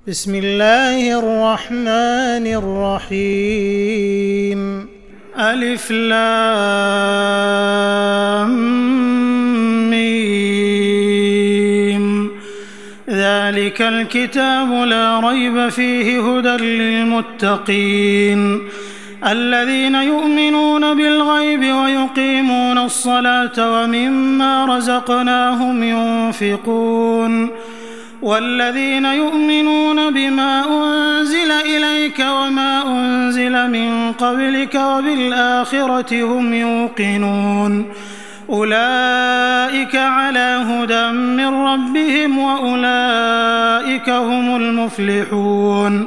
بسم الله الرحمن الرحيم ألف لام ميم ذلك الكتاب لا ريب فيه هدى للمتقين الذين يؤمنون بالغيب ويقيمون الصلاة ومما رزقناهم ينفقون والذين يؤمنون بما أنزل إليك وما أنزل من قبلك وبالآخرة هم يوقنون أولئك على هدى من ربهم وأولئك هم المفلحون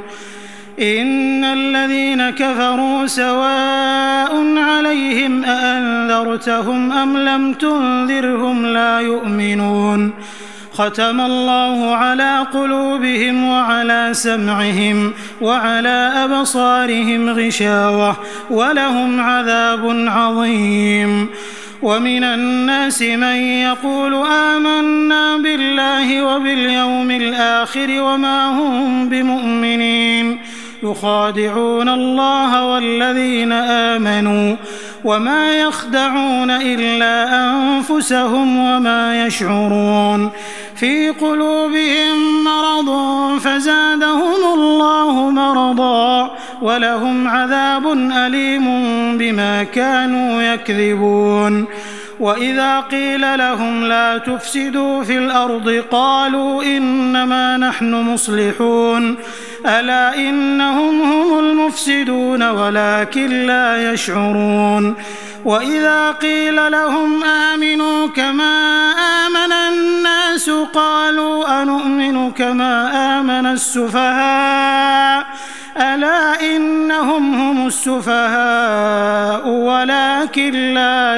إن الذين كفروا سواء عليهم أأنذرتهم أم لم تنذرهم لا يؤمنون ختم الله على قلوبهم وعلى سمعهم وعلى أبصارهم غشاوة ولهم عذاب عظيم ومن الناس من يقول آمنا بالله وباليوم الآخر وما هم بمؤمنين يخادعون الله والذين آمنوا وما يخدعون إلا أنفسهم وما يشعرون في قلوبهم مرض فزادهم الله مرضا ولهم عذاب أليم بما كانوا يكذبون وإذا قيل لهم لا تفسدوا في الأرض قالوا إنما نحن مصلحون ألا إنهم هم المفسدون ولكن لا يشعرون وإذا قيل لهم آمنوا كما آمن الناس قالوا أنؤمن كما آمن السفهاء ألا إنهم هم السفهاء ولكن لا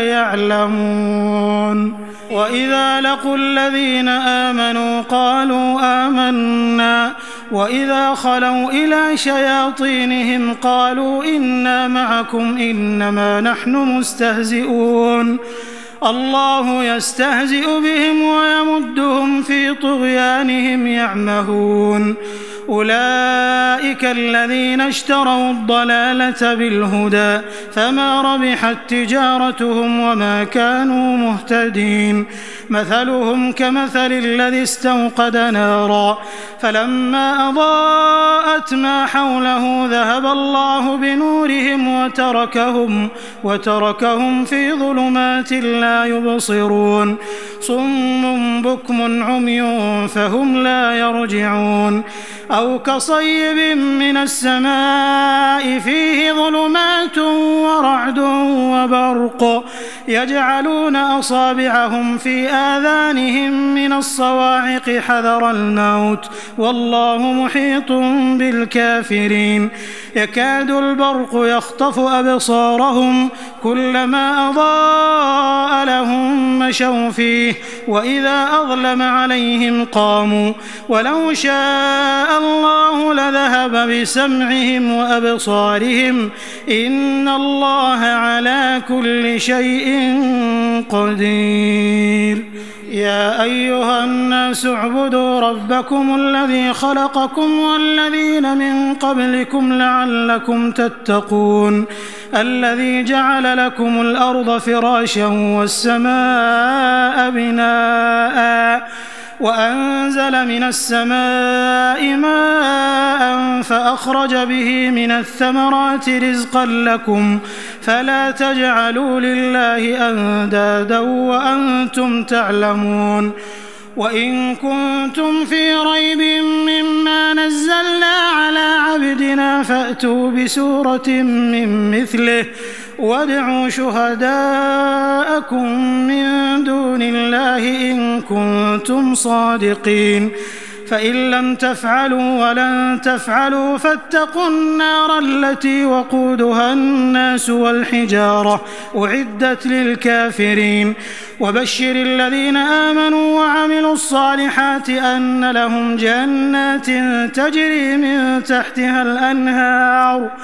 يعلمون وإذا لقوا الذين آمنوا قالوا آمنا وإذا خلوا إلى شياطينهم قالوا إنا معكم إنما نحن مستهزئون الله يستهزئ بهم ويمدهم في طغيانهم يعمهون أولئك الذين اشتروا الضلالة بالهدى فما ربحت تجارتهم وما كانوا مهتدين مثلهم كمثل الذي استوقد نارا فلما أضاءت ما حوله ذهب الله بنورهم وتركهم في ظلمات لا يبصرون صم بكم عمي فهم لا يرجعون أو كصيب من السماء فيه ظلمات ورعد وبرق يجعلون أصابعهم في آذانهم من الصواعق حذر الموت والله محيط بالكافرين يكاد البرق يخطف أبصارهم كلما أضاء لهم مشوا فيه وإذا أظلم عليهم قاموا ولو شاء الله لذهب بسمعهم وأبصارهم إن الله على كل شيء قدير يا أيها الناس اعبدوا ربكم الذي خلقكم والذين من قبلكم لعلكم تتقون الذي جعل لكم الأرض فراشا والسماء بناء وأنزل من السماء ماء فأخرج به من الثمرات رزقا لكم فلا تجعلوا لله أندادا وأنتم تعلمون وإن كنتم في ريب مما نزلنا على عبدنا فأتوا بسورة من مثله وادعوا شهداءكم من دون الله إن كنتم صادقين فإن لم تفعلوا ولن تفعلوا فاتقوا النار التي وقودها الناس والحجارة أعدت للكافرين وبشر الذين آمنوا وعملوا الصالحات أن لهم جنات تجري من تحتها الأنهار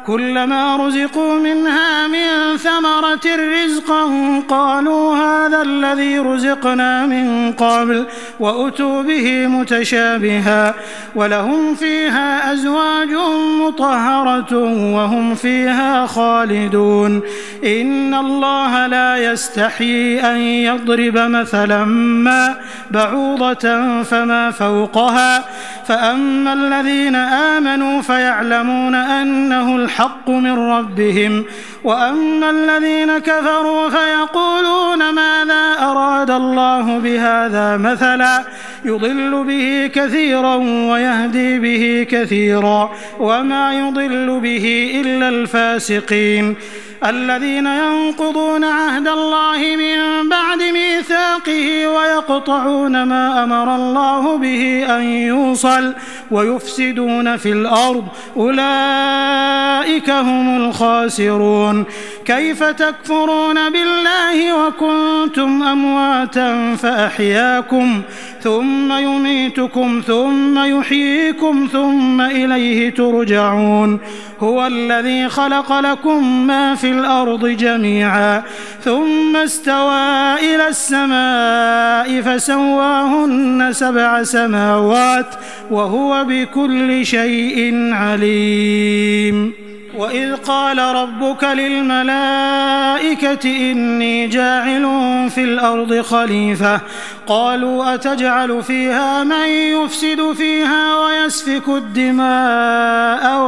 كلما رزقوا منها من ثمرة رزقا قالوا هذا الذي رزقنا من قبل وأتوا به متشابها ولهم فيها أزواج مطهرة وهم فيها خالدون إن الله لا يستحيي أن يضرب مثلا ما بعوضة فما فوقها فأما الذين آمنوا فيعلمون أنه الحق من ربهم وأما الذين كفروا فيقولون ماذا أراد الله بهذا مثلا يضل به كثيرا ويهدي به كثيرا وما يضل به إلا الفاسقين الذين ينقضون عهد الله من بعد ميثاقه ويقطعون ما أمر الله به أن يوصل ويفسدون في الأرض أولئك هم الخاسرون كيف تكفرون بالله وكنتم أمواتا فأحياكم ثم يميتكم ثم يحييكم ثم إليه ترجعون هو الذي خلق لكم ما في الأرض جميعا ثم استوى إلى السماء فسواهن 7 سماوات وهو بكل شيء عليم وإذ قال ربك للملائكة إني جاعل في الأرض خليفة قالوا أتجعل فيها من يفسد فيها ويسفك الدماء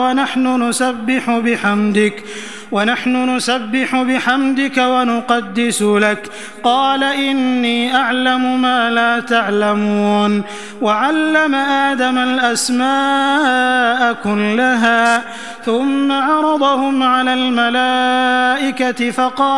ونحن نسبح بحمدك ونقدس لك قال إني أعلم ما لا تعلمون وعلم آدم الأسماء كلها ثم عرضهم على الملائكة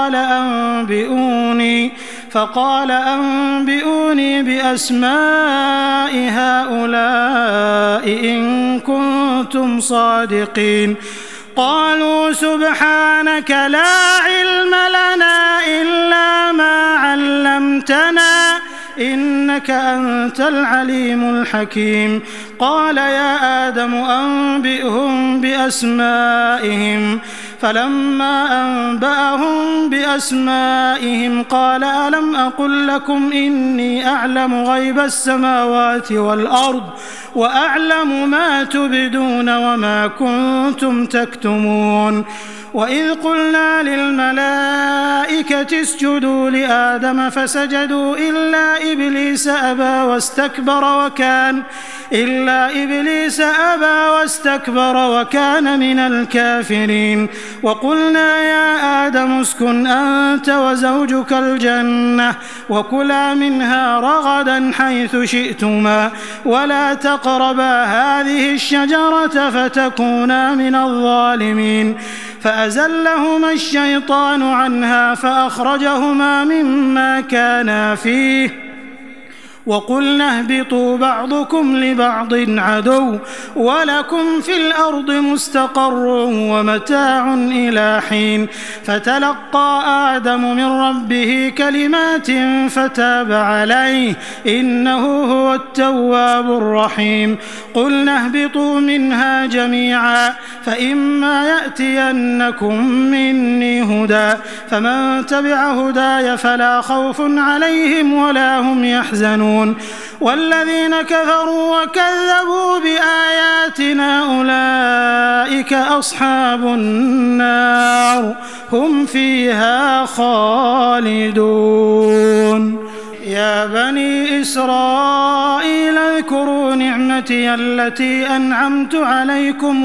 فقال أنبئوني بأسماء هؤلاء إن كنتم صادقين قالوا سبحانك لا علم لنا إلا ما علمتنا إنك أنت العليم الحكيم قال يا آدم أنبئهم بأسمائهم فلما أنبأهم بأسمائهم قال ألم أقل لكم إني أعلم غيب السماوات والأرض وأعلم ما تبدون وما كنتم تكتمون وإذ قلنا للملائكة اسجدوا لآدم فسجدوا إلا إبليس أبى واستكبر وكان من الكافرين وقلنا يا آدم اسكن أنت وزوجك الجنة وكلا منها رغدا حيث شئتما ولا تقربا هذه الشجرة فتكونا من الظالمين فأزلهما الشيطان عنها فأخرجهما مما كانا فيه وقلنا اهبطوا بعضكم لبعض عدو ولكم في الأرض مستقر ومتاع إلى حين فتلقى آدم من ربه كلمات فتاب عليه إنه هو التواب الرحيم قلنا اهبطوا منها جميعا فإما يأتينكم مني هدى فمن تبع هداي فلا خوف عليهم ولا هم يحزنون والذين كفروا وكذبوا بآياتنا أولئك أصحاب النار هم فيها خالدون يا بني إسرائيل اذكروا نعمتي التي أنعمت عليكم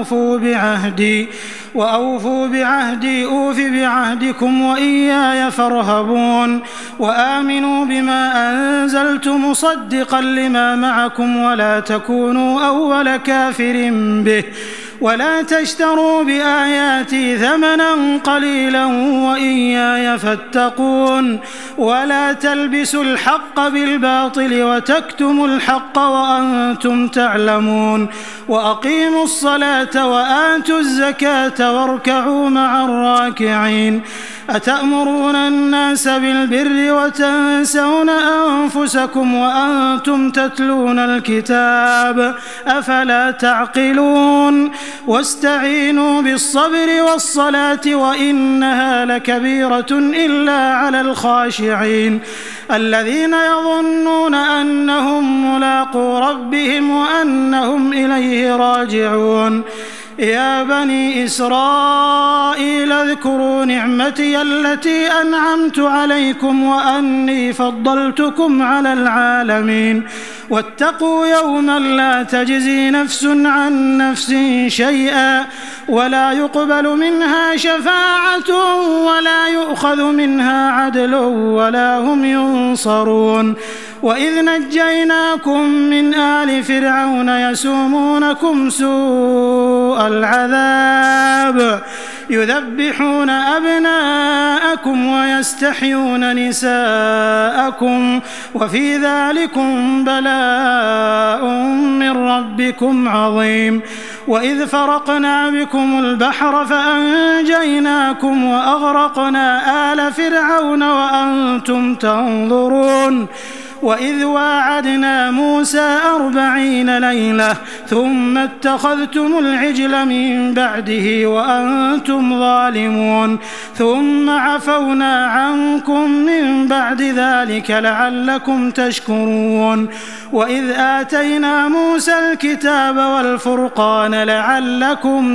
وأوفوا بعهدي أوف بعهدكم وإياي فارهبون وآمنوا بما أنزلت مصدقا لما معكم ولا تكونوا أول كافر به ولا تشتروا بآياتي ثمنا قليلا وإياي فاتقون ولا تلبسوا الحق بالباطل وتكتموا الحق وأنتم تعلمون وأقيموا الصلاة وآتوا الزكاة واركعوا مع الراكعين أتأمرون الناس بالبر وتنسون أنفسكم وأنتم تتلون الكتاب أفلا تعقلون واستعينوا بالصبر والصلاة وإنها لكبيرة إلا على الخاشعين الذين يظنون أنهم ملاقو ربهم وأنهم إليه راجعون يا بني إسرائيل اذكروا نعمتي التي أنعمت عليكم وأني فضلتكم على العالمين واتقوا يوما لا تجزي نفس عن نفس شيئا ولا يقبل منها شفاعة ولا يؤخذ منها عدل ولا هم ينصرون وإذ نجيناكم من آل فرعون يسومونكم سوء العذاب يذبحون أبناءكم ويستحيون نساءكم وفي ذلكم بلاء من ربكم عظيم وإذ فرقنا بكم البحر فأنجيناكم وأغرقنا آل فرعون وأنتم تنظرون وإذ واعدنا موسى 40 ليلة ثم اتخذتم العجل من بعده وأنتم ظالمون ثم عفونا عنكم من بعد ذلك لعلكم تشكرون وإذ آتينا موسى الكتاب والفرقان لعلكم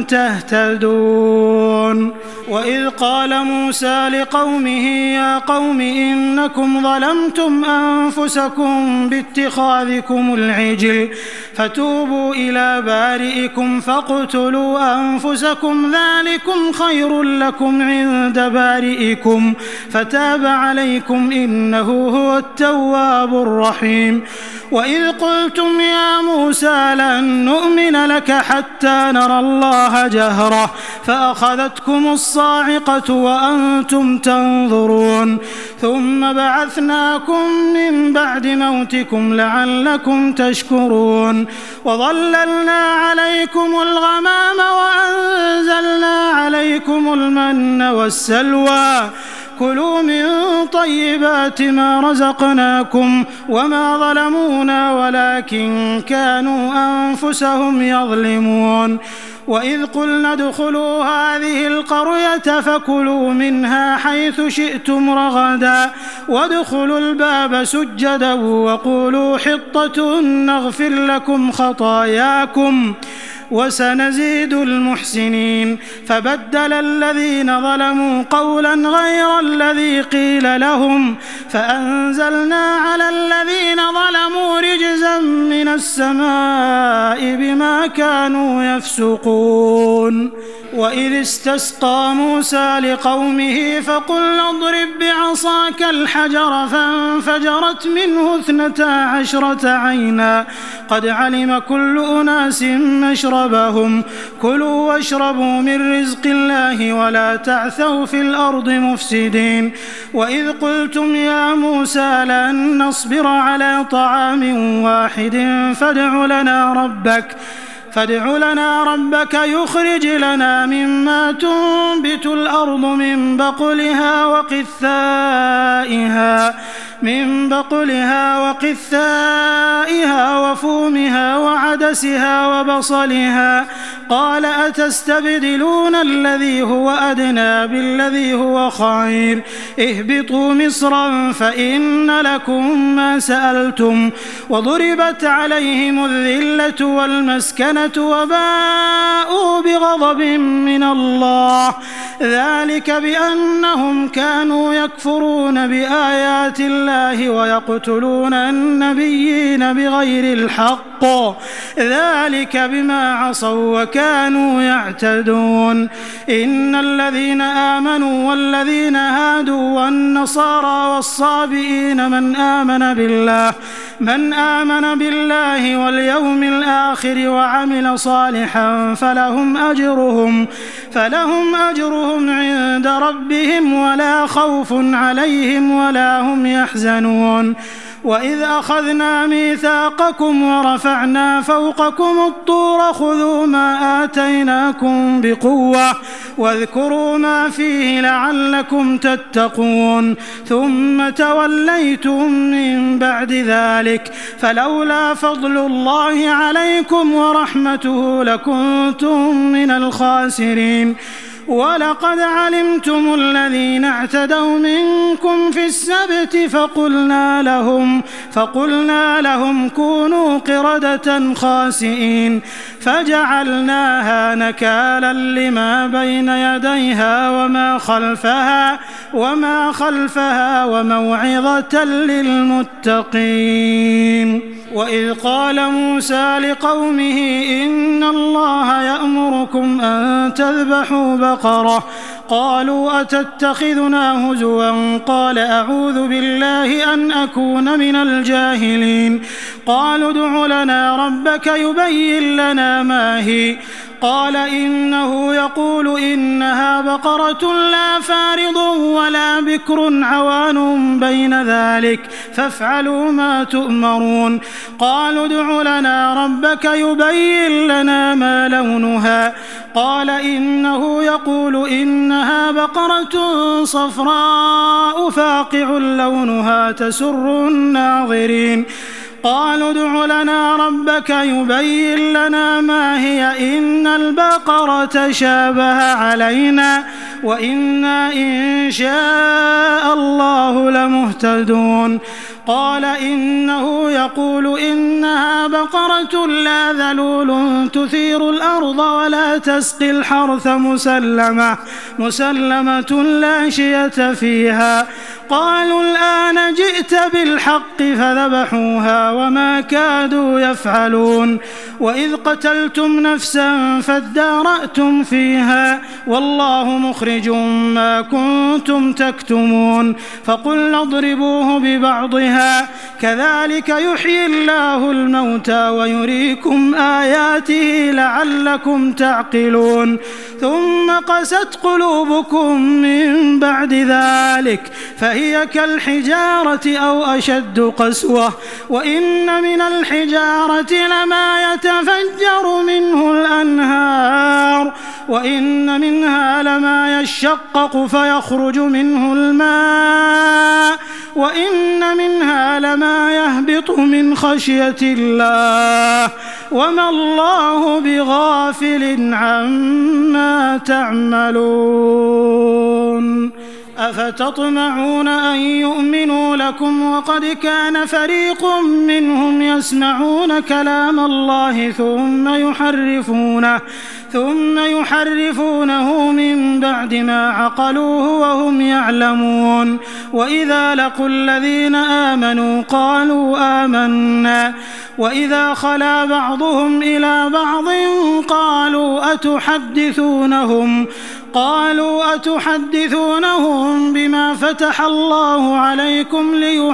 تهتدون وإذ قال موسى لقومه يا قوم إنكم ظلمتم أنفسكم باتخاذكم العجل فتوبوا إلى بارئكم فاقتلوا أنفسكم ذلكم خير لكم عند بارئكم فتاب عليكم إنه هو التواب الرحيم وإذ قلتم يا موسى لن نؤمن لك حتى نرى الله جهرة فأخذتكم الصاعقة وأنتم تنظرون ثم بعثناكم من بعد موتكم لعلكم تشكرون وظللنا عليكم الغمام وأنزلنا عليكم المن والسلوى كلوا من طيبات ما رزقناكم وما ظلمونا ولكن كانوا أنفسهم يظلمون وإذ قلنا ادخلوا هذه القرية فكلوا منها حيث شئتم رغدا وادخلوا الباب سجدا وقولوا حطة نغفر لكم خطاياكم وسنزيد المحسنين فبدل الذين ظلموا قولا غير الذي قيل لهم فأنزلنا على الذين ظلموا رجزا من السماء بما كانوا يفسقون وإذ استسقى موسى لقومه فقلنا اضرب بعصاك الحجر فانفجرت منه 12 عينا قد علم كل أناس مشربهم كلوا واشربوا من رزق الله ولا تعثوا في الأرض مفسدين وإذ قلتم يا موسى لن نصبر على طعام واحد فادع لنا ربك يخرج لنا مما تنبت الأرض من بقلها وقثائها وفومها وعدسها وبصلها قال أتستبدلون الذي هو أدنى بالذي هو خير اهبطوا مصرا فإن لكم ما سألتم وضربت عليهم الذلة والمسكنة وباءوا بغضب من الله ذلك بأنهم كانوا يكفرون بآيات الله ويقتلون النبيين بغير الحق ذلك بما عصوا وكانوا يعتدون إن الذين آمنوا والذين هادوا والنصارى والصابئين من آمن بالله واليوم الآخر وعمل صالحا فلهم أجرهم عند ربهم ولا خوف عليهم ولا هم يحزنون وإذ أخذنا ميثاقكم ورفعنا فوقكم الطور خذوا ما آتيناكم بقوة واذكروا ما فيه لعلكم تتقون ثم توليتم من بعد ذلك فلولا فضل الله عليكم ورحمته لكنتم من الخاسرين ولقد علمتم الذين اعتدوا منكم في السبت فقلنا لهم كونوا قردة خاسئين فجعلناها نكالا لما بين يديها وما خلفها وموعظة للمتقين. وإذ قال موسى لقومه إن الله يأمركم أن تذبحوا بقرة قالوا أتتخذنا هزوا قال أعوذ بالله أن أكون من الجاهلين قالوا ادع لنا ربك يبين لنا ما هي قال إنه يقول إنها بقرة لا فارض ولا بكر عوان بين ذلك فافعلوا ما تؤمرون قالوا ادع لنا ربك يبين لنا ما لونها قال إنه يقول إنها بقرة صفراء فاقع لونها تسر الناظرين قالوا ادع لنا ربك يبين لنا ما هي إن البقرة شابه علينا وإنا إن شاء الله لمهتدون قال إنه يقول إنها بقرة لا ذلول تثير الأرض ولا تسقي الحرث مسلمة لا شية فيها قالوا الآن جئت بالحق فذبحوها وما كادوا يفعلون وإذ قتلتم نفسا فادارأتم فيها والله مخرج ما كنتم تكتمون فقلنا اضربوه ببعضها كذلك يحيي الله الموتى ويريكم آياته لعلكم تعقلون ثم قست قلوبكم من بعد ذلك فهي كالحجارة أو أشد قسوة وإن من الحجارة لما يتفجر منه الأنهار وإن منها لما يشقق فيخرج منه الماء وإن منها لما يهبط من خشية الله وما الله بغافل عما تعملون أفتطمعون أن يؤمنوا لكم وقد كان فريق منهم يسمعون كلام الله ثم يحرفونه من بعد ما عقلوه وهم يعلمون وإذا لقوا الذين آمنوا قالوا آمنا وإذا خلا بعضهم إلى بعض قالوا أتحدثونهم بما فتح الله عليكم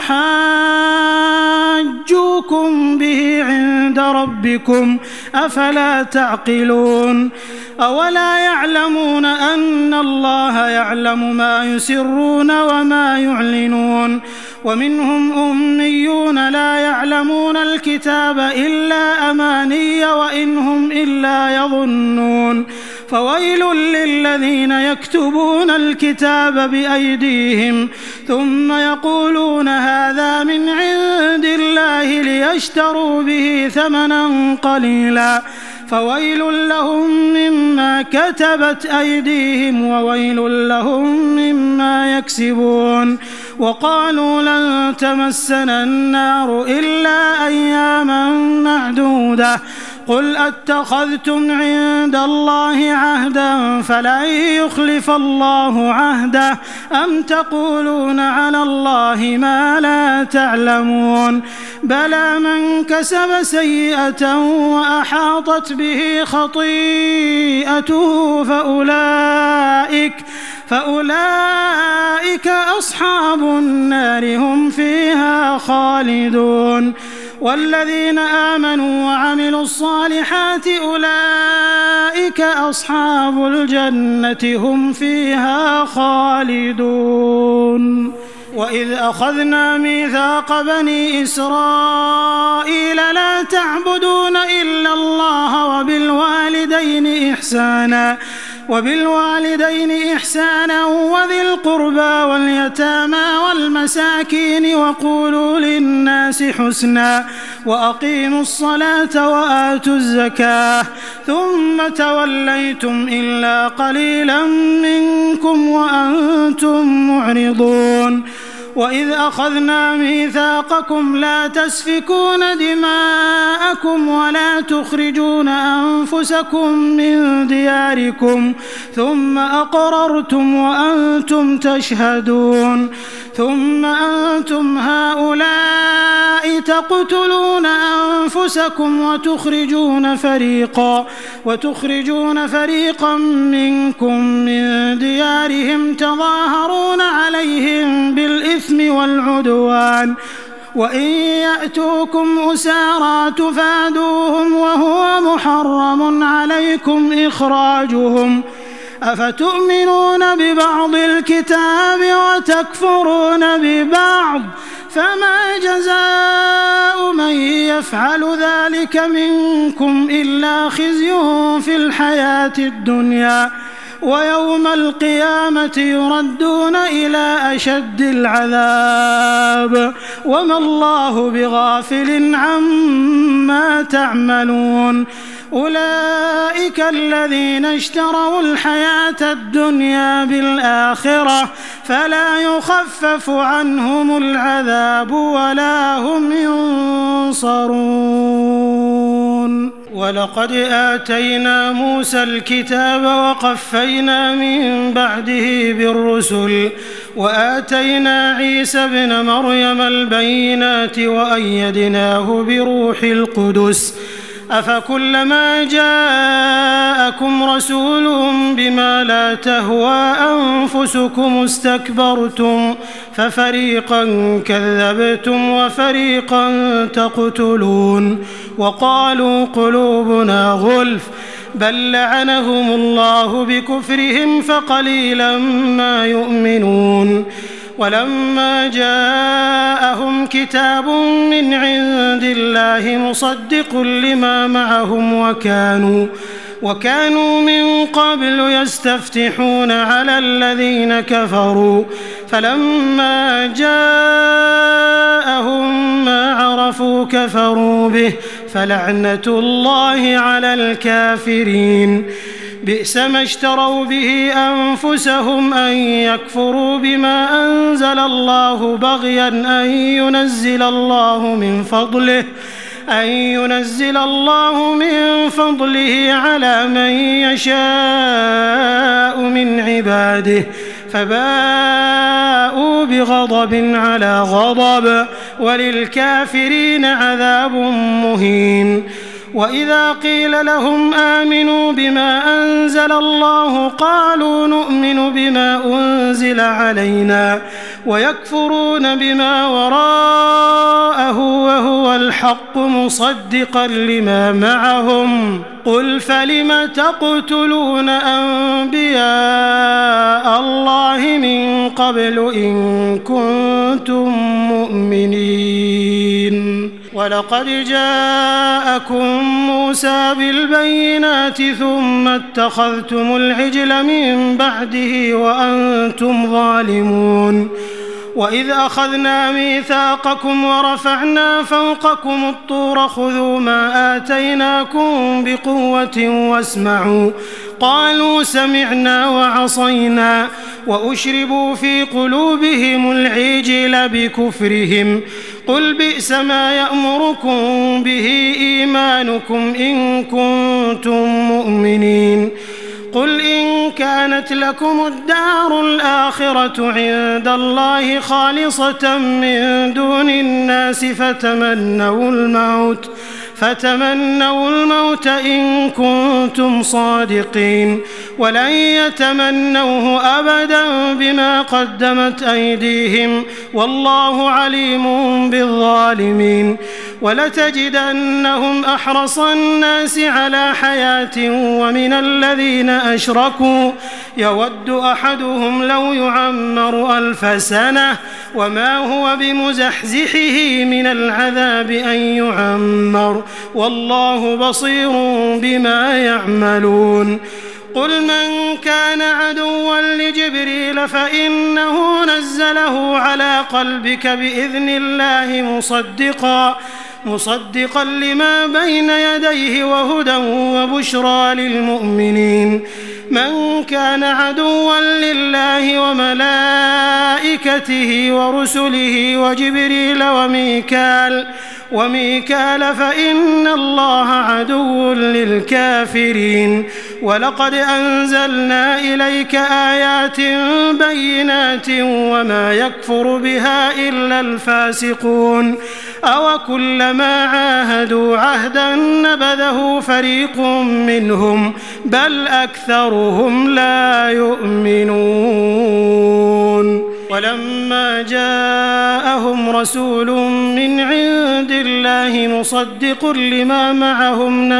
ليحاجوكم به عند ربكم أفلا تعقلون أولا يعلمون أن الله يعلم ما يسرون وما يعلنون ومنهم أميون لا يعلمون الكتاب إلا أماني وإن هم إلا يظنون فويل للذين يكتبون الكتاب بأيديهم ثم يقولون هذا من عند الله ليشتروا به ثمنا قليلا فويل لهم مما كتبت أيديهم وويل لهم مما يكسبون وقالوا لن تمسنا النار إلا أياما معدودة قل أتخذتم عند الله عهدا فلن يخلف الله عهده أم تقولون على الله ما لا تعلمون بلى من كسب سيئة وأحاطت به خطيئته فأولئك أصحاب النار هم فيها خالدون والذين آمنوا وعملوا الصالحات أولئك أصحاب الجنة هم فيها خالدون. وإذ أخذنا ميثاق بني إسرائيل لا تعبدون إلا الله وبالوالدين إحسانا وذي القربى واليتامى والمساكين وقولوا للناس حسنا وأقيموا الصلاة وآتوا الزكاة ثم توليتم إلا قليلا منكم وأنتم معرضون. وإذ أخذنا ميثاقكم لا تسفكون دماءكم ولا تخرجون أنفسكم من دياركم ثم أقررتم وأنتم تشهدون ثم أنتم هؤلاء تقتلون أنفسكم وتخرجون فريقا منكم من ديارهم تظاهرون عليهم بالإثم والعدوان وإن يأتوكم أسارى تفادوهم وهو محرم عليكم إخراجهم أفتؤمنون ببعض الكتاب وتكفرون ببعض فما جزاء من يفعل ذلك منكم إلا خزي في الحياة الدنيا ويوم القيامة يردون إلى أشد العذاب وما الله بغافل عما تعملون. أولئك الذين اشتروا الحياة الدنيا بالآخرة فلا يخفف عنهم العذاب ولا هم ينصرون. ولقد آتينا موسى الكتاب وقفينا من بعده بالرسل وآتينا عيسى ابن مريم البينات وأيدناه بروح القدس أفكلما جاءكم رسول بما لا تهوى أنفسكم استكبرتم ففريقا كذبتم وفريقا تقتلون وقالوا قلوبنا غلف بل لعنهم الله بكفرهم فقليلا ما يؤمنون. ولما جاءهم كتاب من عند الله مصدق لما معهم وكانوا من قبل يستفتحون على الذين كفروا فلما جاءهم ما عرفوا كفروا به فلعنة الله على الكافرين. بئس ما اشتروا به أنفسهم أن يكفروا بما أنزل الله بغيا أن ينزل الله من فضله على من يشاء من عباده فباءوا بغضب على غضب وللكافرين عذاب مهين. وإذا قيل لهم آمنوا بما أنزل الله قالوا نؤمن بما أنزل علينا ويكفرون بما وراءه وهو الحق مصدقا لما معهم قل فلم تقتلون أنبياء الله من قبل إن كنتم مؤمنين. ولقد جاءكم موسى بالبينات ثم اتخذتم العجل من بعده وأنتم ظالمون. وإذ أخذنا ميثاقكم ورفعنا فوقكم الطور خذوا ما آتيناكم بقوة واسمعوا قالوا سمعنا وعصينا وأشربوا في قلوبهم العجل بكفرهم قل بئس ما يأمركم به إيمانكم إن كنتم مؤمنين. قل إن كانت لكم الدار الآخرة عند الله فتمنوا الموت إن كنتم صادقين ولن يتمنوه أبدا بما قدمت أيديهم والله عليم بالظالمين ولتجدنهم أحرص الناس على حياة ومن الذين أشركوا يود أحدهم لو يعمر 1000 سنة وما هو بمزحزحه من العذاب أن يعمر والله بصير بما يعملون قل من كان عدوا لجبريل فإنه نزله على قلبك بإذن الله مصدقا لما بين يديه وهدى وبشرى للمؤمنين من كان عدوا لله وملائكته ورسله وجبريل وميكال فإن الله عدو للكافرين ولقد أنزلنا إليك آيات بينات وما يكفر بها إلا الفاسقون أوكلما عاهدوا عهدا نبذه فريق منهم بل أكثرهم لا يؤمنون ولما جاءهم رسول من عند الله مصدق لما معهم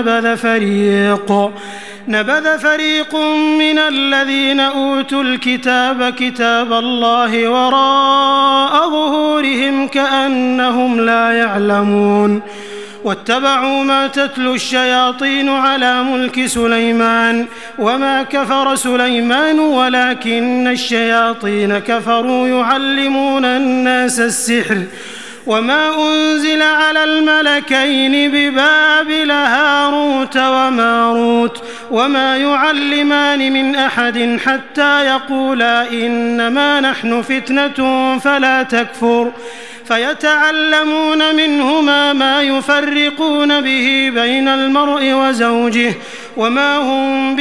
نبذ فريق من الذين أوتوا الكتاب كتاب الله وراء ظهورهم كأنهم لا يعلمون واتبعوا ما تتلو الشياطين على ملك سليمان وما كفر سليمان ولكن الشياطين كفروا يعلمون الناس السحر وما أنزل على الملكين ببابل هاروت وماروت وما يعلمان من أحد حتى يقولا إنما نحن فتنة فلا تكفر فيتعلمون منهما ما يفرقون به بين المرء وزوجه وما هم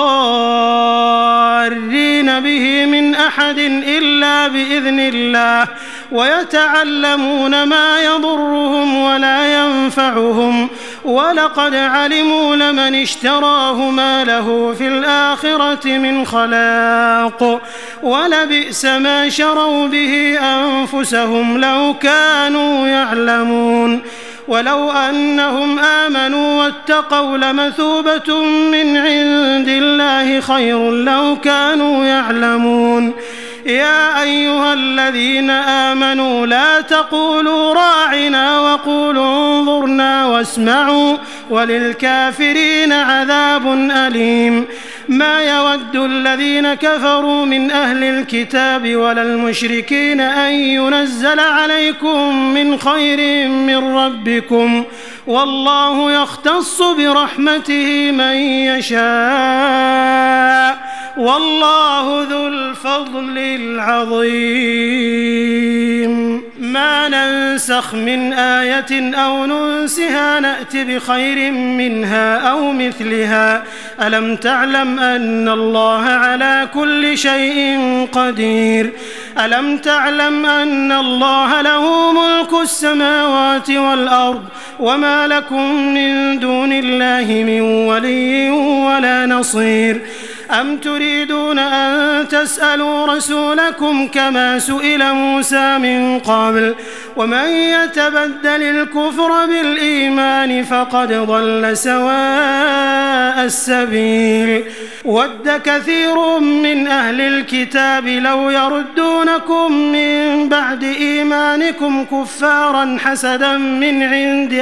بضارين به من أحد إلا بإذن الله ويتعلمون ما يضرهم ولا ينفعهم ولقد علموا لمن اشتراه ما له في الآخرة من خلاق ولبئس ما شروا به أنفسهم لو كانوا يعلمون ولو أنهم آمنوا واتقوا لمثوبة من عند الله خير لو كانوا يعلمون يا أيها الذين آمنوا لا تقولوا راعنا وقولوا انظرنا واسمعوا وللكافرين عذاب أليم ما يود الذين كفروا من أهل الكتاب ولا المشركين أن ينزل عليكم من خير من ربكم والله يختص برحمته من يشاء والله ذو الفضل العظيم ما ننسخ من آية أو ننسها نأت بخير منها أو مثلها ألم تعلم أن الله على كل شيء قدير ألم تعلم أن الله له ملك السماوات والأرض وما لكم من دون الله من ولي ولا نصير أم تريدون أن تسألوا رسولكم كما سئل موسى من قبل ومن يتبدل الكفر بالإيمان فقد ضل سواء السبيل ود كثير من أهل الكتاب لو يردونكم من بعد إيمانكم كفارا حسدا من عند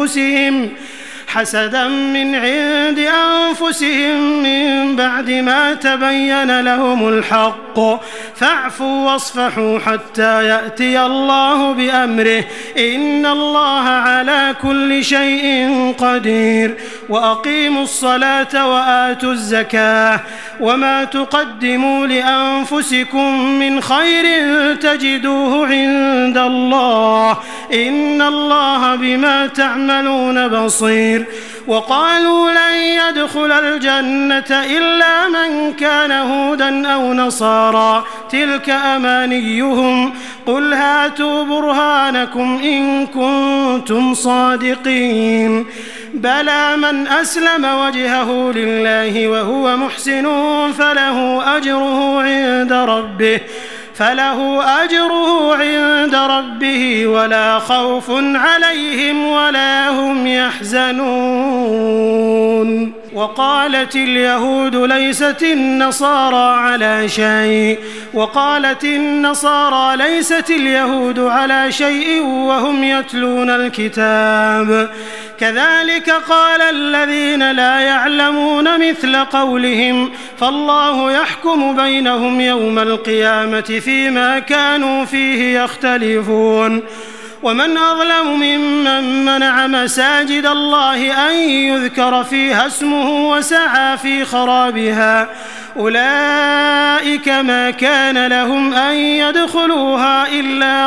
أنفسهم من بعد ما تبين لهم الحق فاعفوا واصفحوا حتى يأتي الله بأمره إن الله على كل شيء قدير وأقيموا الصلاة وآتوا الزكاة وما تقدموا لأنفسكم من خير تجدوه عند الله إن الله بما تعملون بصير وقالوا لن يدخل الجنة إلا من كان هودا أو نصارى تلك أمانيهم قل هاتوا برهانكم إن كنتم صادقين بلى من أسلم وجهه لله وهو محسن فله أجره عند ربه ولا خوف عليهم ولا هم يحزنون. وقالت اليهود ليست النصارى ليست اليهود على شيء وهم يتلون الكتاب كذلك قال الذين لا يعلمون مثل قولهم فالله يحكم بينهم يوم القيامة فيما كانوا فيه يختلفون. ومن أظلم ممن منع مساجد الله أن يذكر فيها اسمه وسعى في خرابها أولئك ما كان لهم أن يدخلوها إلا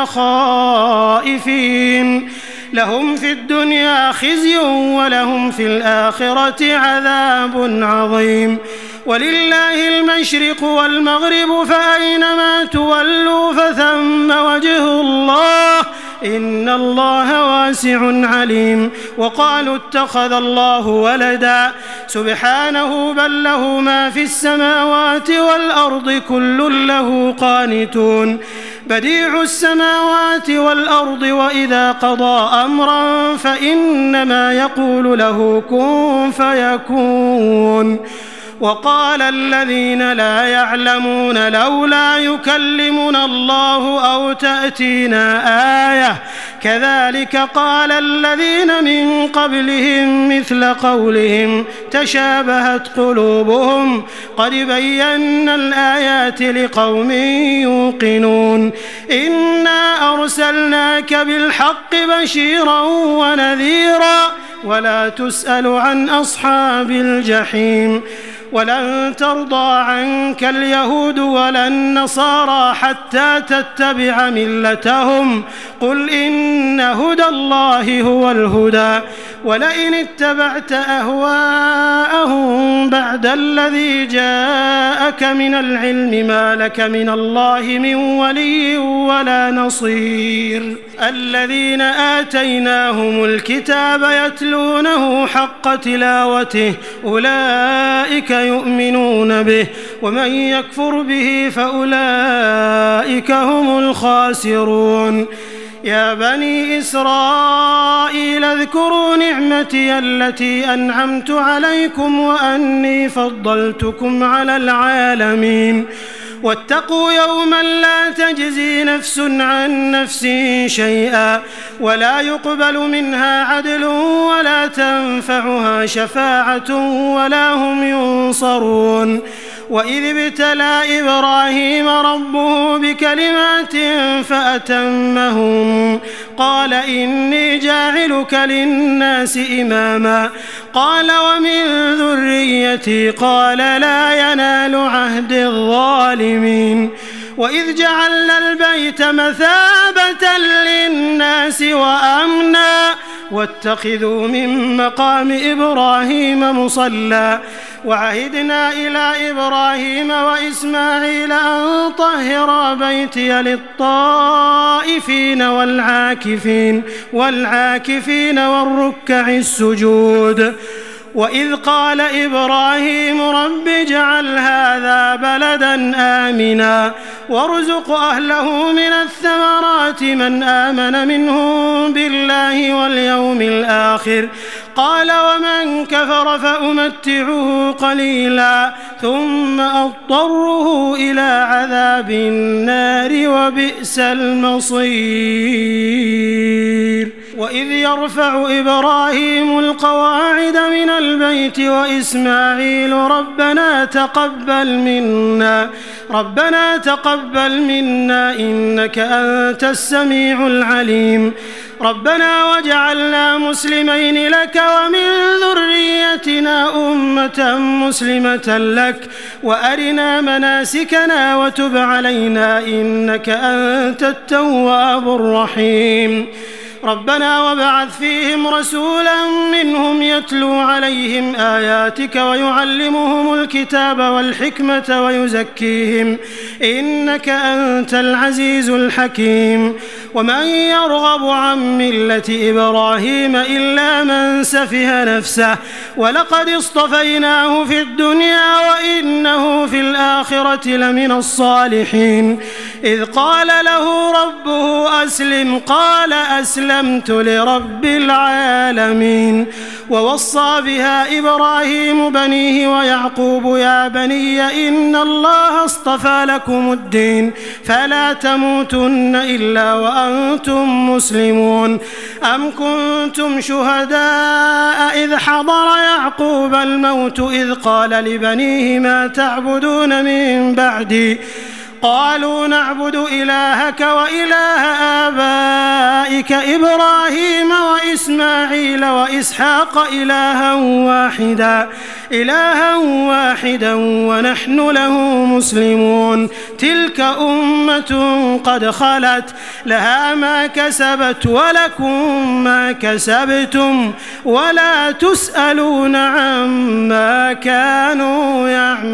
خائفين لهم في الدنيا خزي ولهم في الآخرة عذاب عظيم. ولله المشرق والمغرب فأينما تولوا فثم وجه الله إن الله واسع عليم. وقالوا اتخذ الله ولدا سبحانه بل له ما في السماوات والأرض كل له قانتون بديع السماوات والأرض وإذا قضى أمرا فإنما يقول له كن فيكون. وقال الذين لا يعلمون لولا يكلمنا الله أو تأتينا آية كذلك قال الذين من قبلهم مثل قولهم تشابهت قلوبهم قد بينا الآيات لقوم يوقنون. إنا أرسلناك بالحق بشيرا ونذيرا ولا تسأل عن أصحاب الجحيم. ولن ترضى عنك اليهود ولا النصارى حتى تتبع ملتهم قل إن هدى الله هو الهدى ولئن اتبعت أهواءهم بعد الذي جاءك من العلم ما لك من الله من ولي ولا نصير. الذين آتيناهم الكتاب يتلونه حق تلاوته أولئك يؤمنون به ومن يكفر به فأولئك هم الخاسرون. يا بني إسرائيل اذكروا نعمتي التي أنعمت عليكم وأني فضلتكم على العالمين واتقوا يوما لا تجزي نفس عن نفس شيئا ولا يقبل منها عدل ولا تنفعها شفاعة ولا هم ينصرون. وإذ ابتلى إبراهيم ربه بكلمات فأتمهم قال إني جاعلك للناس إماما قال ومن ذريتي قال لا ينال عهد الظالمين. وإذ جعلنا البيت مثابة للناس وأمنا واتخذوا من مقام إبراهيم مصلى وعهدنا إلى إبراهيم وإسماعيل أن طهرا بيتي للطائفين والعاكفين والركع السجود. وإذ قال إبراهيم رب اجعل هذا بلدا آمنا وارزق أهله من الثمرات من آمن منهم بالله واليوم الآخر قال ومن كفر فأمتعه قليلا ثم أضطره إلى عذاب النار وبئس المصير. وإذ يرفع إبراهيم القواعد من البيت وإسماعيل ربنا تقبل منا إنك أنت السميع العليم ربنا واجعلنا مسلمين لك ومن ذريتنا أمة مسلمة لك وأرنا مناسكنا وتب علينا إنك أنت التواب الرحيم. ربنا وابعث فيهم رسولا منهم يتلو عليهم آياتك ويعلمهم الكتاب والحكمة ويزكيهم إنك أنت العزيز الحكيم ومن يرغب عن ملة إبراهيم إلا من سفه نفسه ولقد اصطفيناه في الدنيا وإنه في الآخرة لمن الصالحين إذ قال له ربه أسلم قال أسلمت لرب العالمين ووصى بها إبراهيم بنيه ويعقوب يا بني إن الله اصطفى لكم الدين فلا تموتن إلا وأنتم مسلمون أم كنتم شهداء إذ حضر يعقوب الموت إذ قال لبنيه ما تعبدون من بعدي قالوا نعبد إلهك وإله آبائك إبراهيم وإسماعيل وإسحاق إلها واحدا ونحن له مسلمون تلك أمة قد خلت لها ما كسبت ولكم ما كسبتم ولا تسألون عما كانوا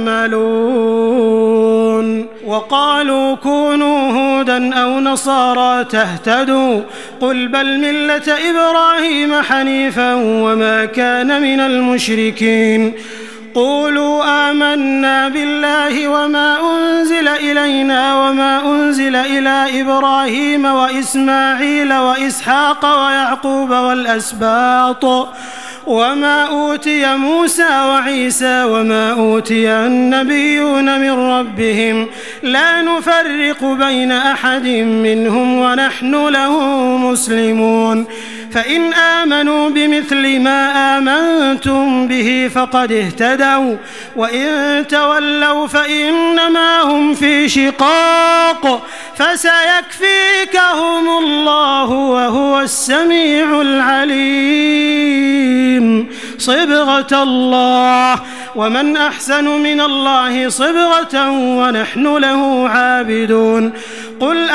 يعملون وقالوا كونوا هودا أو نصارى تهتدوا قل بل ملة إبراهيم حنيفا وما كان من المشركين قولوا آمنا بالله وما أنزل إلينا وما أنزل إلى إبراهيم وإسماعيل وإسحاق ويعقوب والأسباط وما أوتي موسى وعيسى وما أوتي النبيون من ربهم لا نفرق بين أحد منهم ونحن له مسلمون فإن آمنوا بمثل ما آمنتم به فقد اهتدوا وإن تولوا فإنما هم في شقاق فسيكفيكهم الله وهو السميع العليم صبغة الله ومن أحسن من الله صبغة ونحن له عابدون قل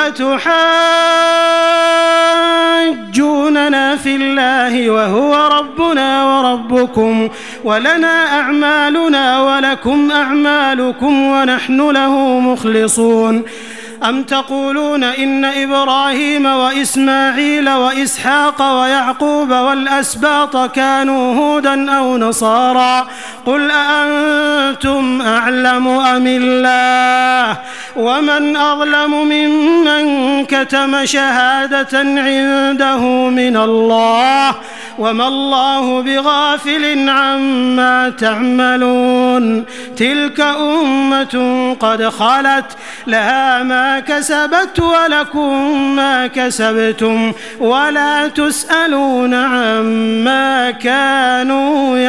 أتحاجوننا في الله وهو ربنا وربكم ولنا أعمالنا ولكم أعمالكم ونحن له مخلصون أم تقولون إن إبراهيم وإسماعيل وإسحاق ويعقوب والأسباط كانوا هودا أو نصارى قل أأنتم أعلم أم الله ومن أظلم ممن كتم شهادة عنده من الله وما الله بغافل عما تعملون تلك أمة قد خلت لها ما كسبت ولكم ما كسبتم ولا تسألون عما كانوا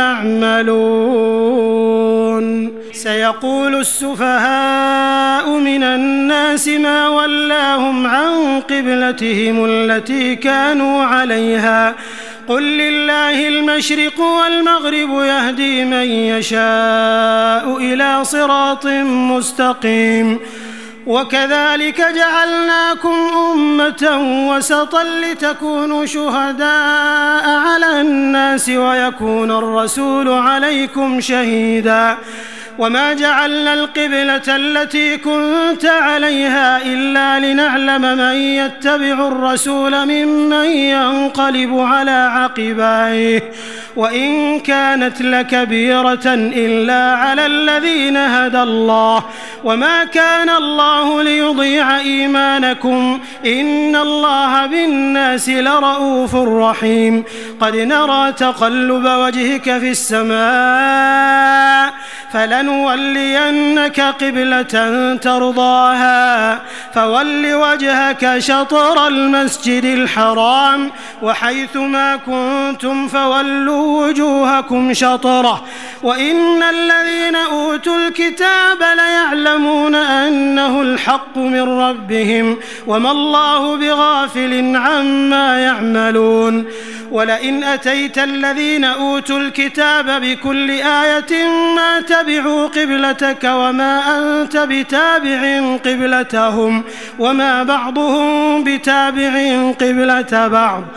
يعملون سيقول السفهاء من الناس ما ولاهم عن قبلتهم التي كانوا عليها قل لله المشرق والمغرب يهدي من يشاء إلى صراط مستقيم وكذلك جعلناكم أمة وسطا لتكونوا شهداء على الناس ويكون الرسول عليكم شهيدا وما جعلنا القبلة التي كنت عليها إلا لنعلم من يتبع الرسول ممن ينقلب على عقبيه وإن كانت لكبيرة إلا على الذين هدى الله وما كان الله ليضيع إيمانكم إن الله بالناس لرؤوف رحيم قد نرى تقلب وجهك في السماء فلنولينك قبلة ترضاها فول وجهك شطر المسجد الحرام وحيث ما كنتم فولوا وجوهكم شطره وإن الذين أوتوا الكتاب ليعلمون أنه الحق من ربهم وما الله بغافل عما يعملون ولئن أتيت الذين أوتوا الكتاب بكل آية ما تبعوا قبلتك وما أنت بتابع قبلتهم وما بعضهم بتابع قبلة بعض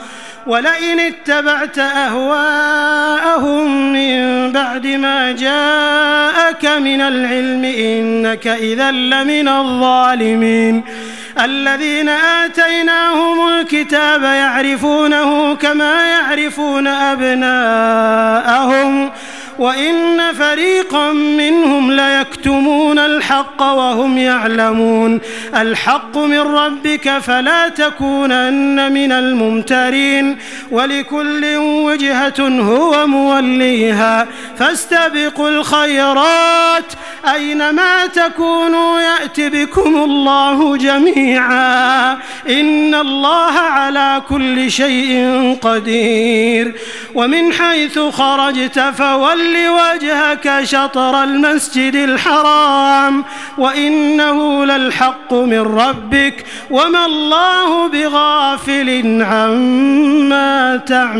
ولئن اتبعت أهواءهم من بعد ما جاءك من العلم إنك إذا لمن الظالمين. الذين آتيناهم الكتاب يعرفونه كما يعرفون أبناءهم وإن فريقا منهم ليكتمون الحق وهم يعلمون. الحق من ربك فلا تكونن من الممترين ولكل وجهة هو موليها فاستبقوا الخيرات أينما تكونوا يأت بكم الله جميعا إن الله على كل شيء قدير. ومن حيث خرجت فول وجهك شطر المسجد الحرام وإنه للحق من ربك وما الله بغافل عما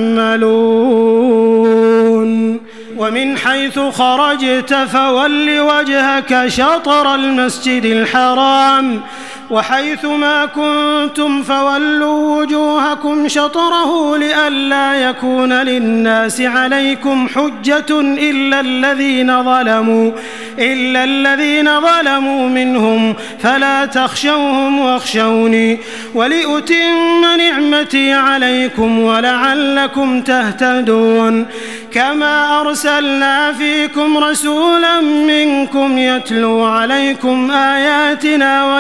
تعملون. ومن حيث خرجت فول وجهك شطر المسجد الحرام وحيث ما كنتم فولوا وجوهكم شطره لئلا يكون للناس عليكم حجة إلا الذين ظلموا منهم فلا تخشوهم واخشوني ولأتم نعمتي عليكم ولعلكم تهتدون. كما أرسلنا فيكم رسولا منكم يتلو عليكم آياتنا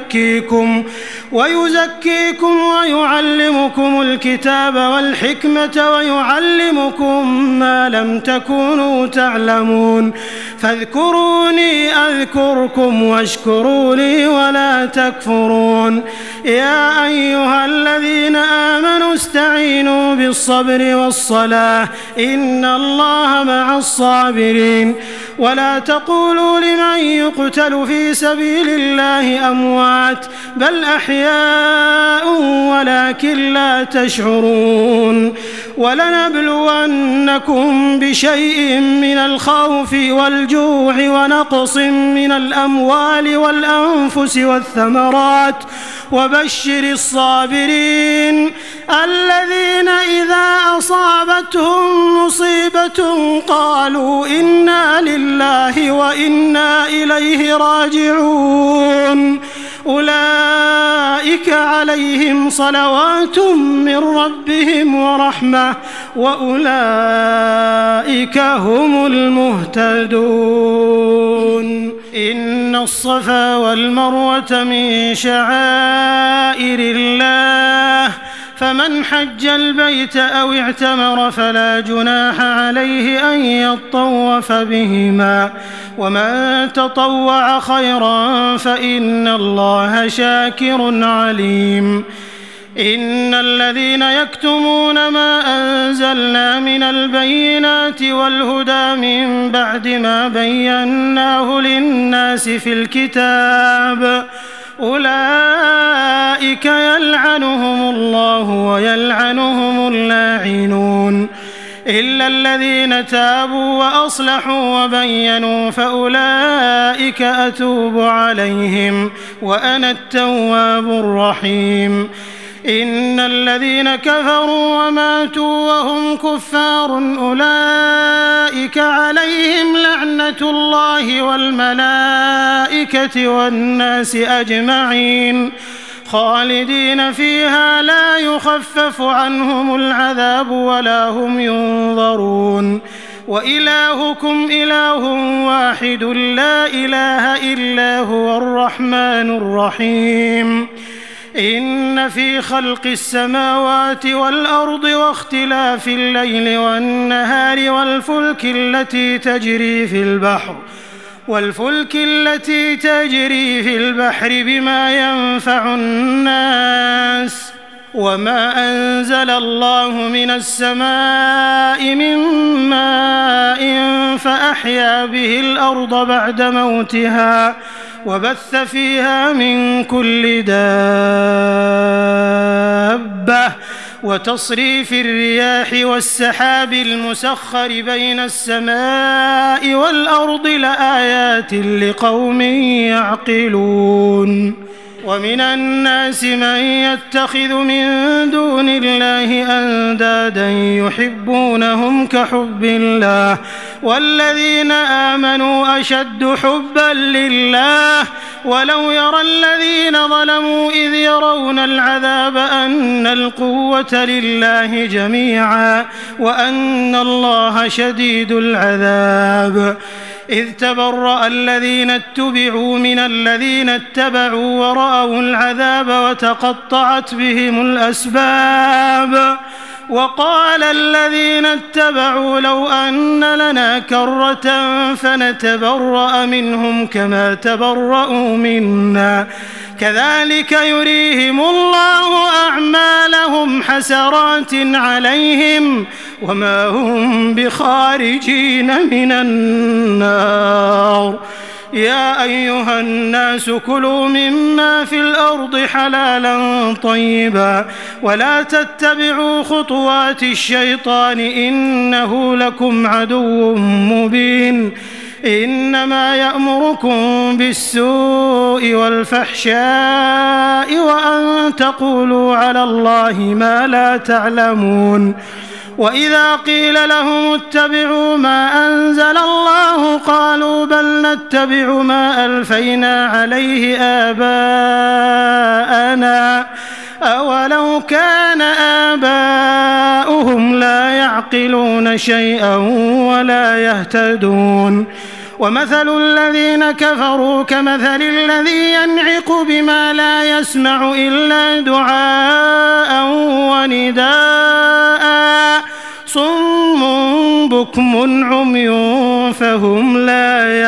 ويزكيكم ويعلمكم الكتاب والحكمة ويعلمكم ما لم تكونوا تعلمون. فاذكروني أذكركم واشكروا لي ولا تكفرون. يا أيها الذين آمنوا استعينوا بالصبر والصلاة إن الله مع الصابرين. ولا تقولوا لمن يقتل في سبيل الله أموات بل أحياء ولكن لا تشعرون. ولنبلونكم بشيء من الخوف والجوع ونقص من الأموال والأنفس والثمرات وبشر الصابرين الذين إذا أصابتهم مصيبة قالوا إنا لله وإنا إليه راجعون. أولئك عليهم صلوات من ربهم ورحمة وأولئك هم المهتدون. إن الصفا والمروة من شعائر الله فمن حج البيت أو اعتمر فلا جناح عليه أن يطوف بهما ومن تطوع خيرا فإن الله شاكر عليم. إن الذين يكتمون ما أنزلنا من البينات والهدى من بعد ما بيناه للناس في الكتاب أولئك يلعنهم الله ويلعنهم اللاعنون إلا الذين تابوا وأصلحوا وبينوا فأولئك أتوب عليهم وأنا التواب الرحيم. إن الذين كفروا وماتوا وهم كفار أولئك عليهم لعنة الله والملائكة والناس أجمعين خالدين فيها لا يخفف عنهم العذاب ولا هم ينظرون. وإلهكم إله واحد لا إله إلا هو الرحمن الرحيم. إن في خلق السماوات والأرض واختلاف الليل والنهار والفلك التي تجري في البحر بما ينفع الناس وما أنزل الله من السماء من ماء فأحيا به الأرض بعد موتها وبث فيها من كل دابة وتصريف الرياح والسحاب المسخر بين السماء والأرض لآيات لقوم يعقلون. ومن الناس من يتخذ من دون الله أندادا يحبونهم كحب الله والذين آمنوا أشد حبا لله ولو يرى الذين ظلموا إذ يرون العذاب أن القوة لله جميعا وأن الله شديد العذاب إذ تبرأ الذين اتبعوا من الذين اتبعوا ورأوا العذاب وتقطعت بهم الأسباب وقال الذين اتبعوا لو أن لنا كرة فنتبرأ منهم كما تبرأوا منا كذلك يريهم الله أعمالهم حسرات عليهم وما هم بخارجين من النار يا أيها الناس كلوا مما في الأرض حلالا طيبا ولا تتبعوا خطوات الشيطان إنه لكم عدو مبين إنما يأمركم بالسوء والفحشاء وأن تقولوا على الله ما لا تعلمون وإذا قيل لهم اتبعوا ما أنزل الله قالوا بل نتبع ما ألفينا عليه آباءنا أولو كان آباؤهم لا يعقلون شيئا ولا يهتدون ومثل الذين كفروا كمثل الذي ينعق بما لا يسمع إلا دعاء ونداء صم بكم عمي فهم لا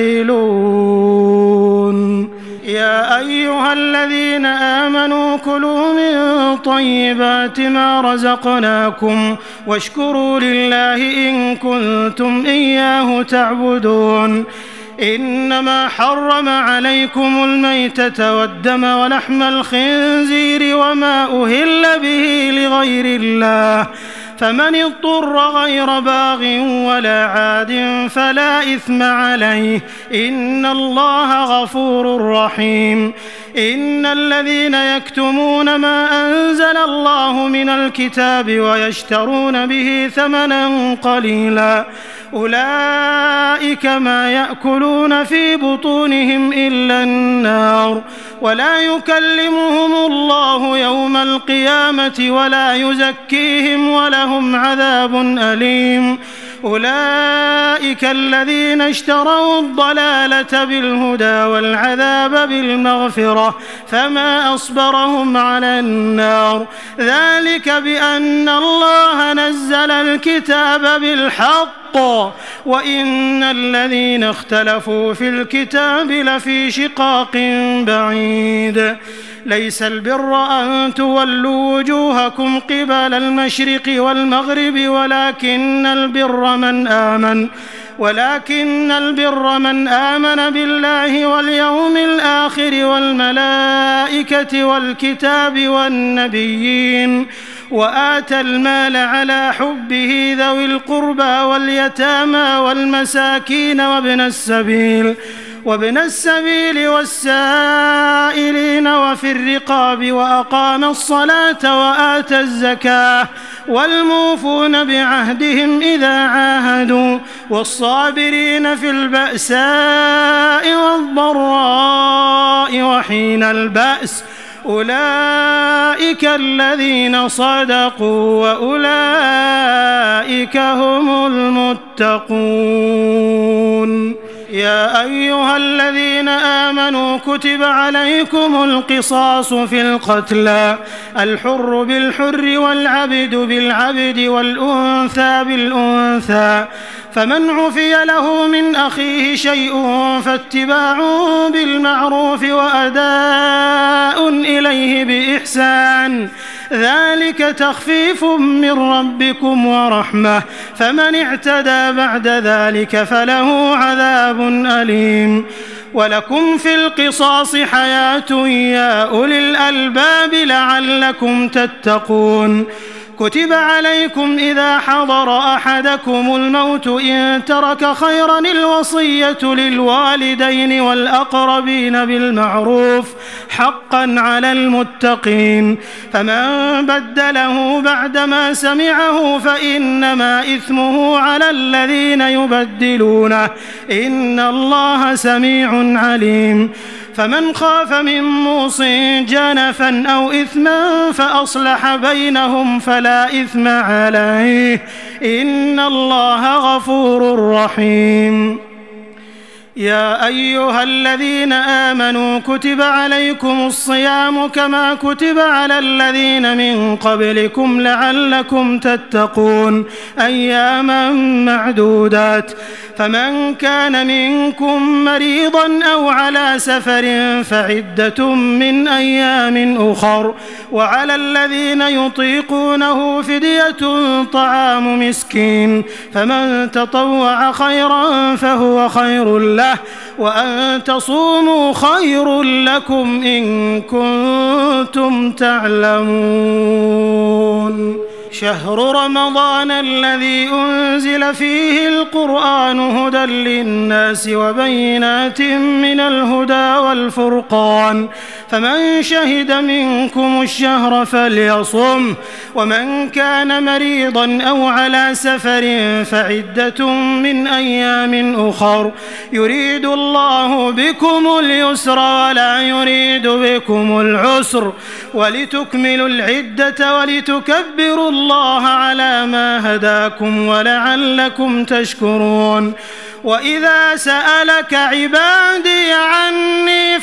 يعقلون يا أيها الذين آمنوا كلوا من طيبات ما رزقناكم واشكروا لله إن كنتم إياه تعبدون إنما حرم عليكم الميتة والدم ولحم الخنزير وما أهل به لغير الله فمن اضطر غير باغ ولا عاد فلا إثم عليه إن الله غفور رحيم إن الذين يكتمون ما أنزل الله من الكتاب ويشترون به ثمنا قليلا أولئك ما يأكلون في بطونهم إلا النار ولا يكلمهم الله يوم القيامة ولا يزكيهم ولهم عذاب أليم أولئك الذين اشتروا الضلالة بالهدى والعذاب بالمغفرة فما أصبرهم على النار ذلك بأن الله نزل الكتاب بالحق وإن الذين اختلفوا في الكتاب لفي شقاق بعيد ليس البر أن تولوا وجوهكم قبل المشرق والمغرب ولكن البر من آمن بالله واليوم الآخر والملائكة والكتاب والنبيين وآتى المال على حبه ذوي القربى واليتامى والمساكين وابن السبيل والسائلين وفي الرقاب وأقام الصلاة وآتى الزكاة والموفون بعهدهم إذا عاهدوا والصابرين في البأساء والضراء وحين البأس أولئك الذين صدقوا وأولئك هم المتقون يا أيها الذين آمنوا كتب عليكم القصاص في القتلى الحر بالحر والعبد بالعبد والأنثى بالأنثى فمن عفي له من أخيه شيء فاتباع بالمعروف وأداء إليه بإحسان ذلك تخفيف من ربكم ورحمة فمن اعتدى بعد ذلك فله عذاب أليم ولكم في القصاص حياة يا أولي الألباب لعلكم تتقون كتب عليكم إذا حضر أحدكم الموت إن ترك خيرا الوصية للوالدين والأقربين بالمعروف حقا على المتقين فمن بدله بعدما سمعه فإنما إثمه على الذين يبدلونه إن الله سميع عليم فمن خاف من موص جنفا أو إثما فأصلح بينهم فلا إثم عليه إن الله غفور رحيم يا أيها الذين آمنوا كتب عليكم الصيام كما كتب على الذين من قبلكم لعلكم تتقون أياما معدودات فمن كان منكم مريضا أو على سفر فعدة من أيام أخر وعلى الذين يطيقونه فدية طعام مسكين فمن تطوع خيرا فهو خير له وأن تصوموا خير لكم إن كنتم تعلمون شهر رمضان الذي أنزل فيه القرآن هدى للناس وبينات من الهدى والفرقان فمن شهد منكم الشهر فليصم ومن كان مريضا أو على سفر فعدة من أيام أخر يريد الله بكم اليسر ولا يريد بكم العسر ولتكملوا العدة ولتكبروا الله على ما هداكم ولعلكم تشكرون وإذا سألك عبادي عني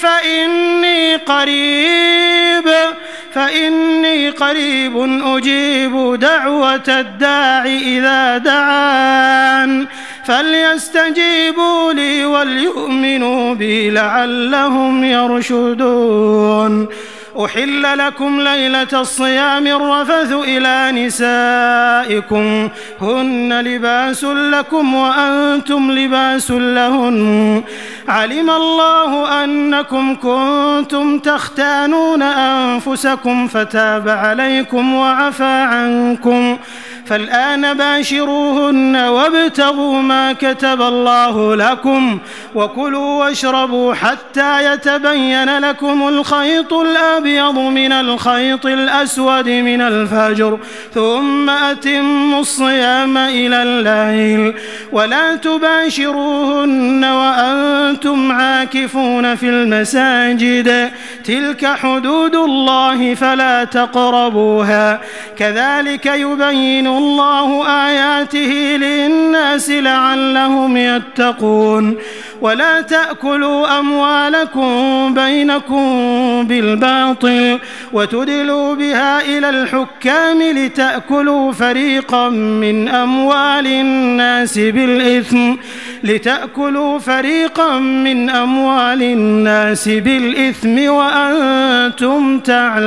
فإني قريب أجيب دعوة الداع إذا دعان فليستجيبوا لي وليؤمنوا بي لعلهم يرشدون أحل لكم ليلة الصيام الرفث إلى نسائكم هن لباس لكم وأنتم لباس لهن علم الله أنكم كنتم تختانون أنفسكم فتاب عليكم وعفى عنكم فالآن باشروهن وابتغوا ما كتب الله لكم وكلوا واشربوا حتى يتبين لكم الخيط الأبيض من الخيط الأسود من الفجر ثم أتموا الصيام إلى الليل ولا تباشروهن وأنتم عاكفون في المساجد تلك حدود الله فلا تقربوها كذلك يبين الله آياته للناس لعلهم يتقون ولا تأكلوا أموالكم بينكم بالباطل وتدلوا بها إلى الحكام لتأكلوا فريقا من أموال الناس بالإثم وأنتم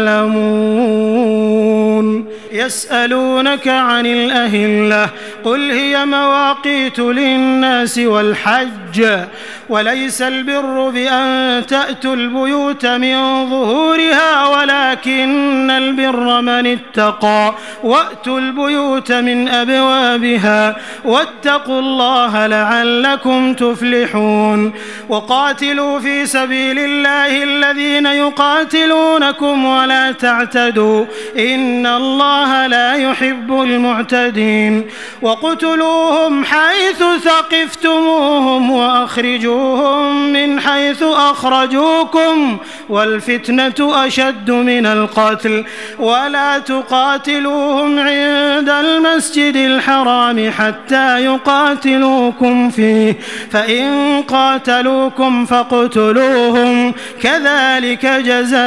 تعلمون يسألونك عن الأهلة قل هي مواقيت للناس والحج وليس البر بأن تأتوا البيوت من ظهورها ولكن البر من اتقى وأتوا البيوت من أبوابها واتقوا الله لعلكم تفلحون وقاتلوا في سبيل الله الذين يقاتلونكم ولا تعتدوا إن الله لا يحب المعتدين وقتلوهم حيث ثقفتموهم وأخرجوهم من حيث أخرجوكم والفتنة أشد من القتل ولا تقاتلوهم عند المسجد الحرام حتى يقاتلوكم فيه فإن قاتلوكم فاقتلوهم كذلك جزاء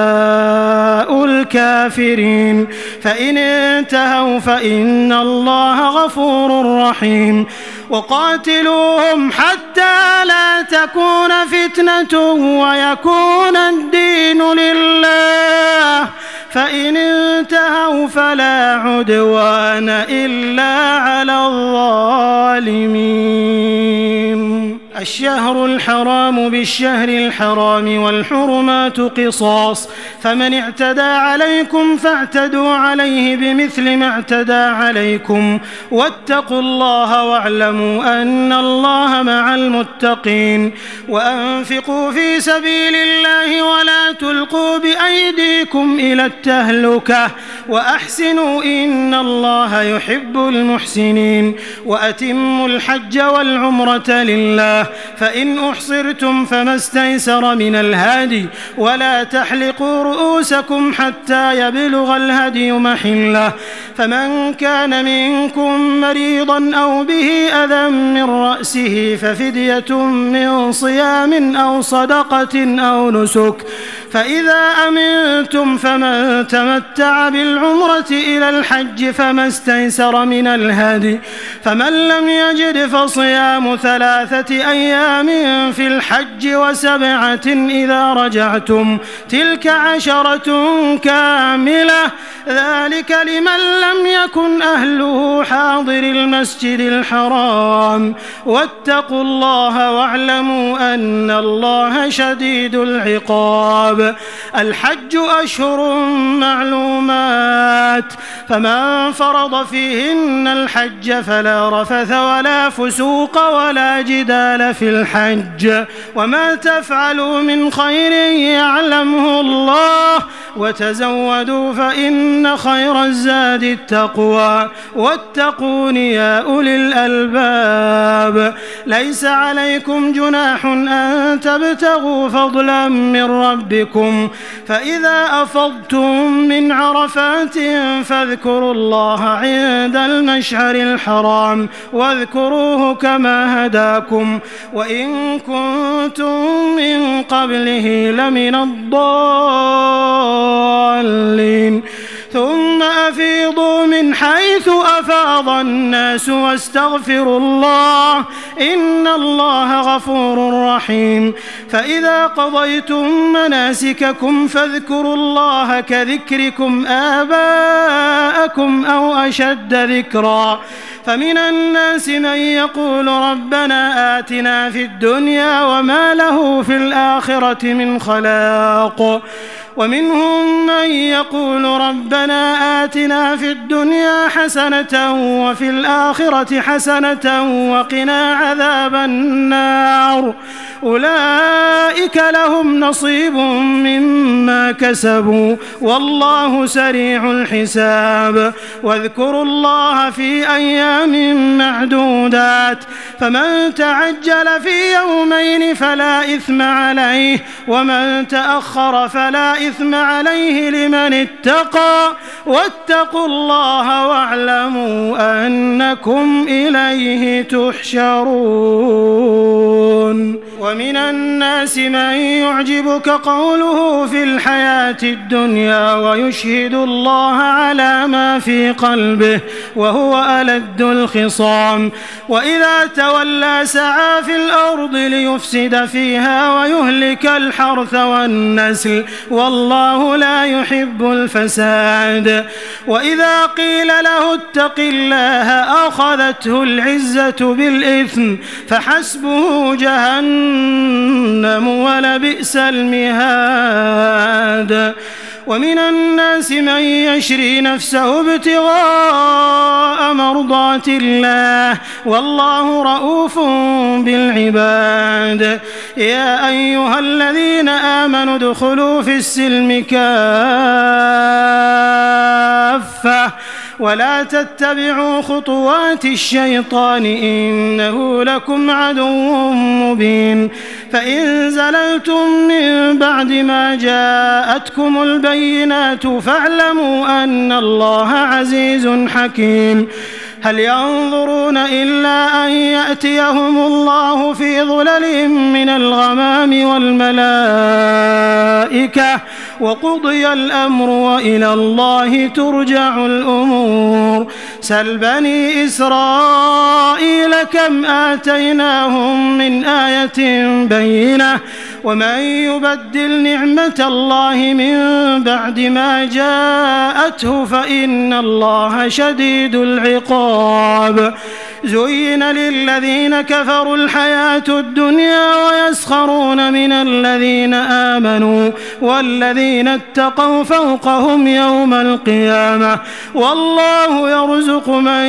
الكافرين فإن انتهوا فإن الله غفور رحيم وقاتلوهم حتى لا تكون فتنة ويكون الدين لله فإن انتهوا فلا عدوان إلا على الظالمين الشهر الحرام بالشهر الحرام والحرمات قصاص، فمن اعتدى عليكم فاعتدوا عليه بمثل ما اعتدى عليكم، واتقوا الله واعلموا أن الله مع المتقين. وأنفقوا في سبيل الله ولا تلقوا بأيديكم إلى التهلكة وأحسنوا إن الله يحب المحسنين. وأتموا الحج والعمرة لله، فإن أحصرتم فما استيسر من الهدي، ولا تحلقوا رؤوسكم حتى يبلغ الهدي محله، فمن كان منكم مريضا أو به أذى من رأسه ففدية من صيام أو صدقة أو نسك، فإذا أمنتم فمن تمتع بالعمرة إلى الحج فما استيسر من الهدي، فمن لم يجد فصيام 3 أيام في الحج و7 إذا رجعتم، تلك 10 كاملة، ذلك لمن لم يكن أهله حاضر المسجد الحرام. واتقوا الله واعلموا أن الله شديد العقاب. الحج أشهر معلومات، فمن فرض فيهن الحج فلا رفث ولا فسوق ولا جدال في الحج، وما تفعلوا من خير يعلمه الله، وتزودوا فإن خير الزاد التقوى، واتقون يا أولي الألباب. ليس عليكم جناح أن تبتغوا فضلا من ربكم، فإذا أفضتم من عرفات فاذكروا الله عند المشعر الحرام، واذكروه كما هداكم، وإن كنتم من قبله لمن الضالين. ثم أفيضوا من حيث أفاض الناس واستغفروا الله إن الله غفور رحيم. فإذا قضيتم مناسككم فاذكروا الله كذكركم آباءكم أو أشد ذكرا. فمن الناس من يقول ربنا آتنا في الدنيا وما له في الآخرة من خلاق، ومنهم من يقول ربنا آتنا في الدنيا حسنة وفي الآخرة حسنة وقنا عذاب النار. أولئك لهم نصيب مما كسبوا والله سريع الحساب. واذكروا الله في أيام معدودات، فمن تعجل في يومين فلا إثم عليه، ومن تأخر فلا إثم عليه لمن اتقى. واتقوا الله واعلموا أنكم إليه تحشرون. ومن الناس من يعجبك قوله في الحياة الدنيا ويشهد الله على ما في قلبه وهو ألد الخصام، وإذا تولى سعى في الأرض ليفسد فيها ويهلك الحرث والنسل والله لا يحب الفساد. وإذا قيل له اتق الله أخذته العزة بالإثم فحسبه جهنم ولبئس المهاد. ومن الناس من يشري نفسه ابتغاء مرضات الله والله رؤوف بالعباد. يا أيها الذين آمنوا ادخلوا في السلم كافة ولا تتبعوا خطوات الشيطان إنه لكم عدو مبين. فإن زللتم من بعد ما جاءتكم البينات فاعلموا أن الله عزيز حكيم. هل ينظرون إلا أن يأتيهم الله في ظلل من الغمام والملائكة وقضي الأمر وإلى الله ترجع الأمور. سل بني إسرائيل كم آتيناهم من آية بينة ومن يبدل نعمة الله من بعد ما جاءته فإن الله شديد العقاب. زين للذين كفروا الحياة الدنيا ويسخرون من الذين آمنوا والذين اتقوا فوقهم يوم القيامة والله يرزق من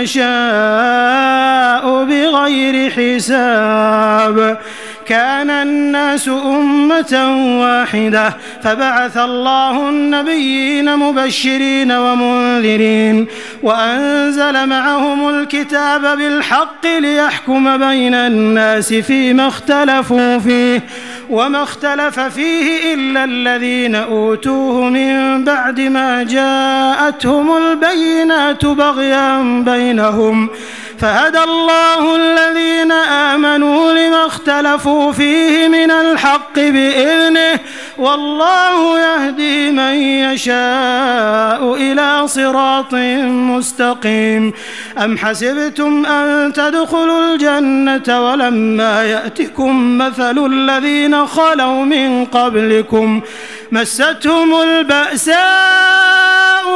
يشاء بغير حساب. كان الناس أمة واحدة فبعث الله النبيين مبشرين ومنذرين وأنزل معهم الكتاب بالحق ليحكم بين الناس فيما اختلفوا فيه وما اختلف فيه إلا الذين أوتوه من بعد ما جاءتهم البينات بغيا بينهم فهدى الله الذين آمنوا لما اختلفوا فيه من الحق بإذنه والله يهدي من يشاء إلى صراط مستقيم. أم حسبتم أن تدخلوا الجنة ولما يأتكم مثل الذين خلوا من قبلكم مستهم البأساء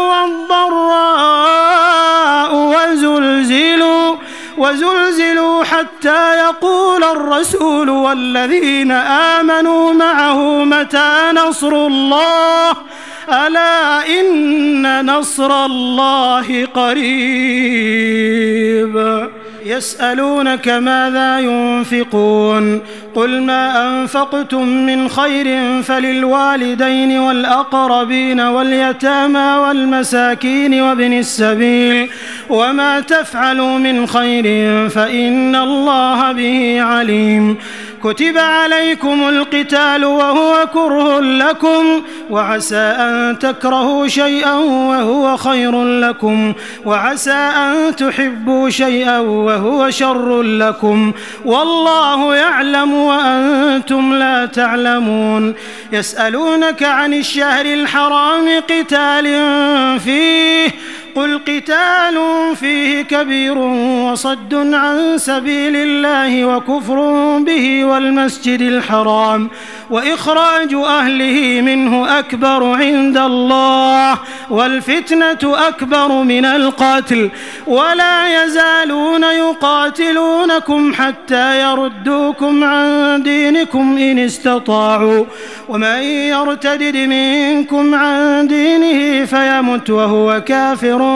والضراء وزلزلوا حتى يقول الرسول والذين آمنوا معه متى نصر الله ألا إن نصر الله قريب. يسألونك ماذا ينفقون قل ما أنفقتم من خير فللوالدين والأقربين واليتامى والمساكين وابن السبيل وما تفعلوا من خير فإن الله به عليم. كتب عليكم القتال وهو كره لكم وعسى أن تكرهوا شيئا وهو خير لكم وعسى أن تحبوا شيئا وهو شر لكم والله يعلم وأنتم لا تعلمون. يسألونك عن الشهر الحرام قتال فيه قل قتال فيه كبير وصد عن سبيل الله وكفر به والمسجد الحرام وإخراج أهله منه أكبر عند الله والفتنة أكبر من القتل ولا يزالون يقاتلونكم حتى يردوكم عن دينكم إن استطاعوا ومن يرتدد منكم عن دينه فيمت وهو كافر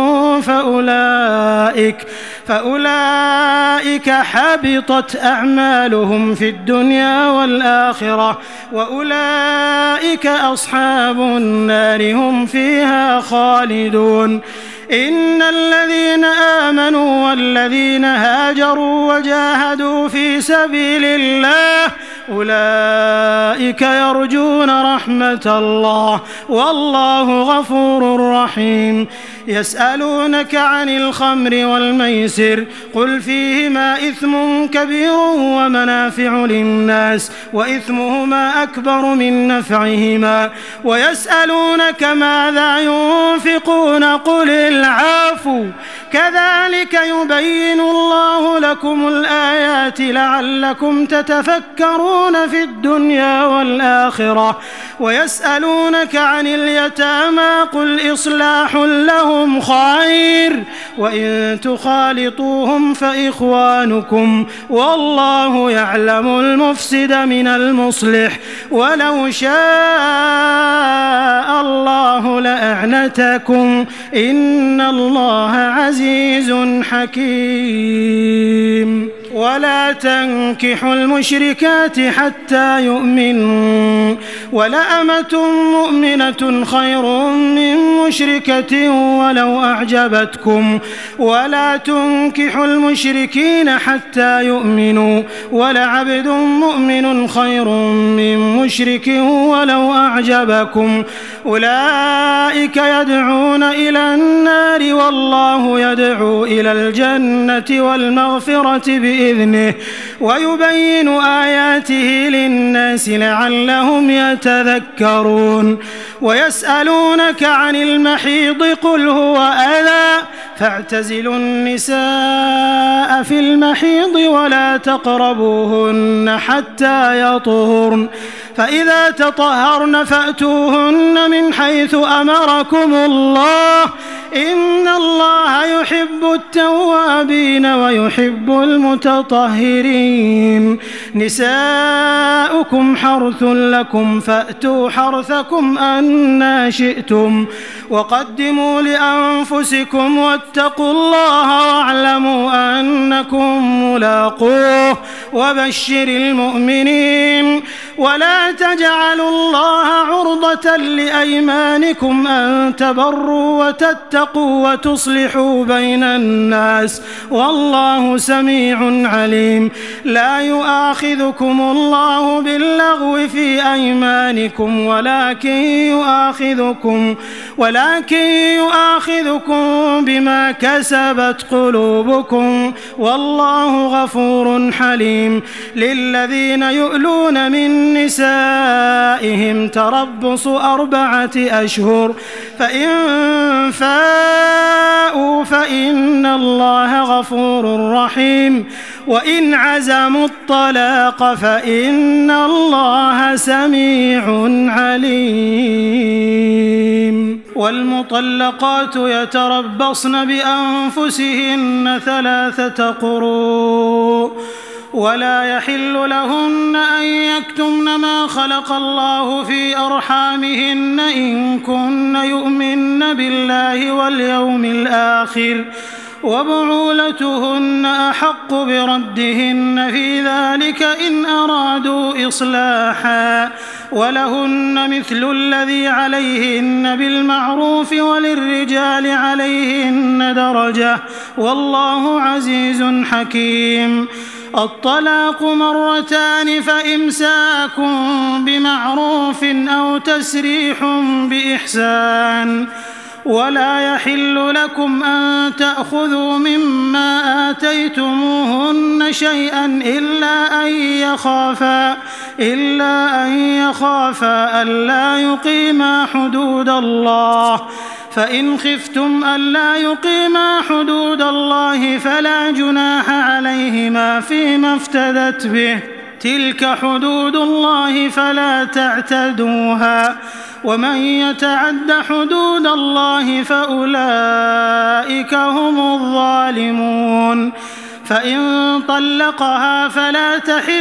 فأولئك حبطت أعمالهم في الدنيا والآخرة وأولئك أصحاب النار هم فيها خالدون. إن الذين آمنوا والذين هاجروا وجاهدوا في سبيل الله أولئك يرجون رحمة الله والله غفور رحيم. يسألونك عن الخمر والميسر قل فيهما إثم كبير ومنافع للناس وإثمهما أكبر من نفعهما ويسألونك ماذا ينفقون قل العفو كذلك يبين الله لكم الآيات لعلكم تتفكرون في الدنيا والآخرة. ويسألونك عن اليتامى قل إصلاح لهم خير وإن تخالطوهم فإخوانكم والله يعلم المفسد من المصلح ولو شاء الله لأعنتكم إن الله عزيز حكيم. ولا تنكحوا المشركات حتى يؤمنوا ولأمة مؤمنة خير من مشركة ولو أعجبتكم ولا تنكحوا المشركين حتى يؤمنوا ولعبد مؤمن خير من مشرك ولو أعجبكم أولئك يدعون إلى النار والله يدعو إلى الجنة والمغفرة بإذنه ويبين آياته للناس لعلهم يتذكرون. ويسألونك عن المحيض قل هو أذى فاعتزلوا النساء في المحيض ولا تقربوهن حتى يطهرن فإذا تطهرن فأتوهن من حيث أمركم الله إن الله يحب التوابين ويحب المتطهرين نساؤكم حرث لكم فأتوا حرثكم أنى شئتم وقدموا لأنفسكم واتقوا الله واعلموا أنكم ملاقوه وبشر المؤمنين ولا تجعلوا الله عرضة لأيمانكم أن تبروا وتتقوا وتصلحوا بين الناس والله سميع عليم لا يؤاخذكم الله باللغو في أيمانكم ولكن يؤاخذكم بما كسبت قلوبكم والله غفور حليم للذين يؤلون من نسائهم تربص 4 أشهر فإن فاءوا فإن الله غفور رحيم وإن عزموا الطلاق فإن الله سميع عليم والمطلقات يتربصن بأنفسهن 3 قروء ولا يحل لهن أن يكتمن ما خلق الله في أرحامهن إن كن يؤمن بالله واليوم الآخر وبعولتهن أحق بردهن في ذلك إن أرادوا إصلاحا ولهن مثل الذي عليهن بالمعروف وللرجال عليهن درجة والله عزيز حكيم الطلاق 2 فإمساك بمعروف أو تسريح بإحسان ولا يحل لكم أن تأخذوا مما آتيتموهن شيئا إلا أن يخافا ألا يقيما حدود الله فإن خفتم ألا يقيما حدود الله فلا جناح عليهما فيما افتدت به تلك حدود الله فلا تعتدوها ومن يتعد حدود الله فأولئك هم الظالمون فإن طلقها فلا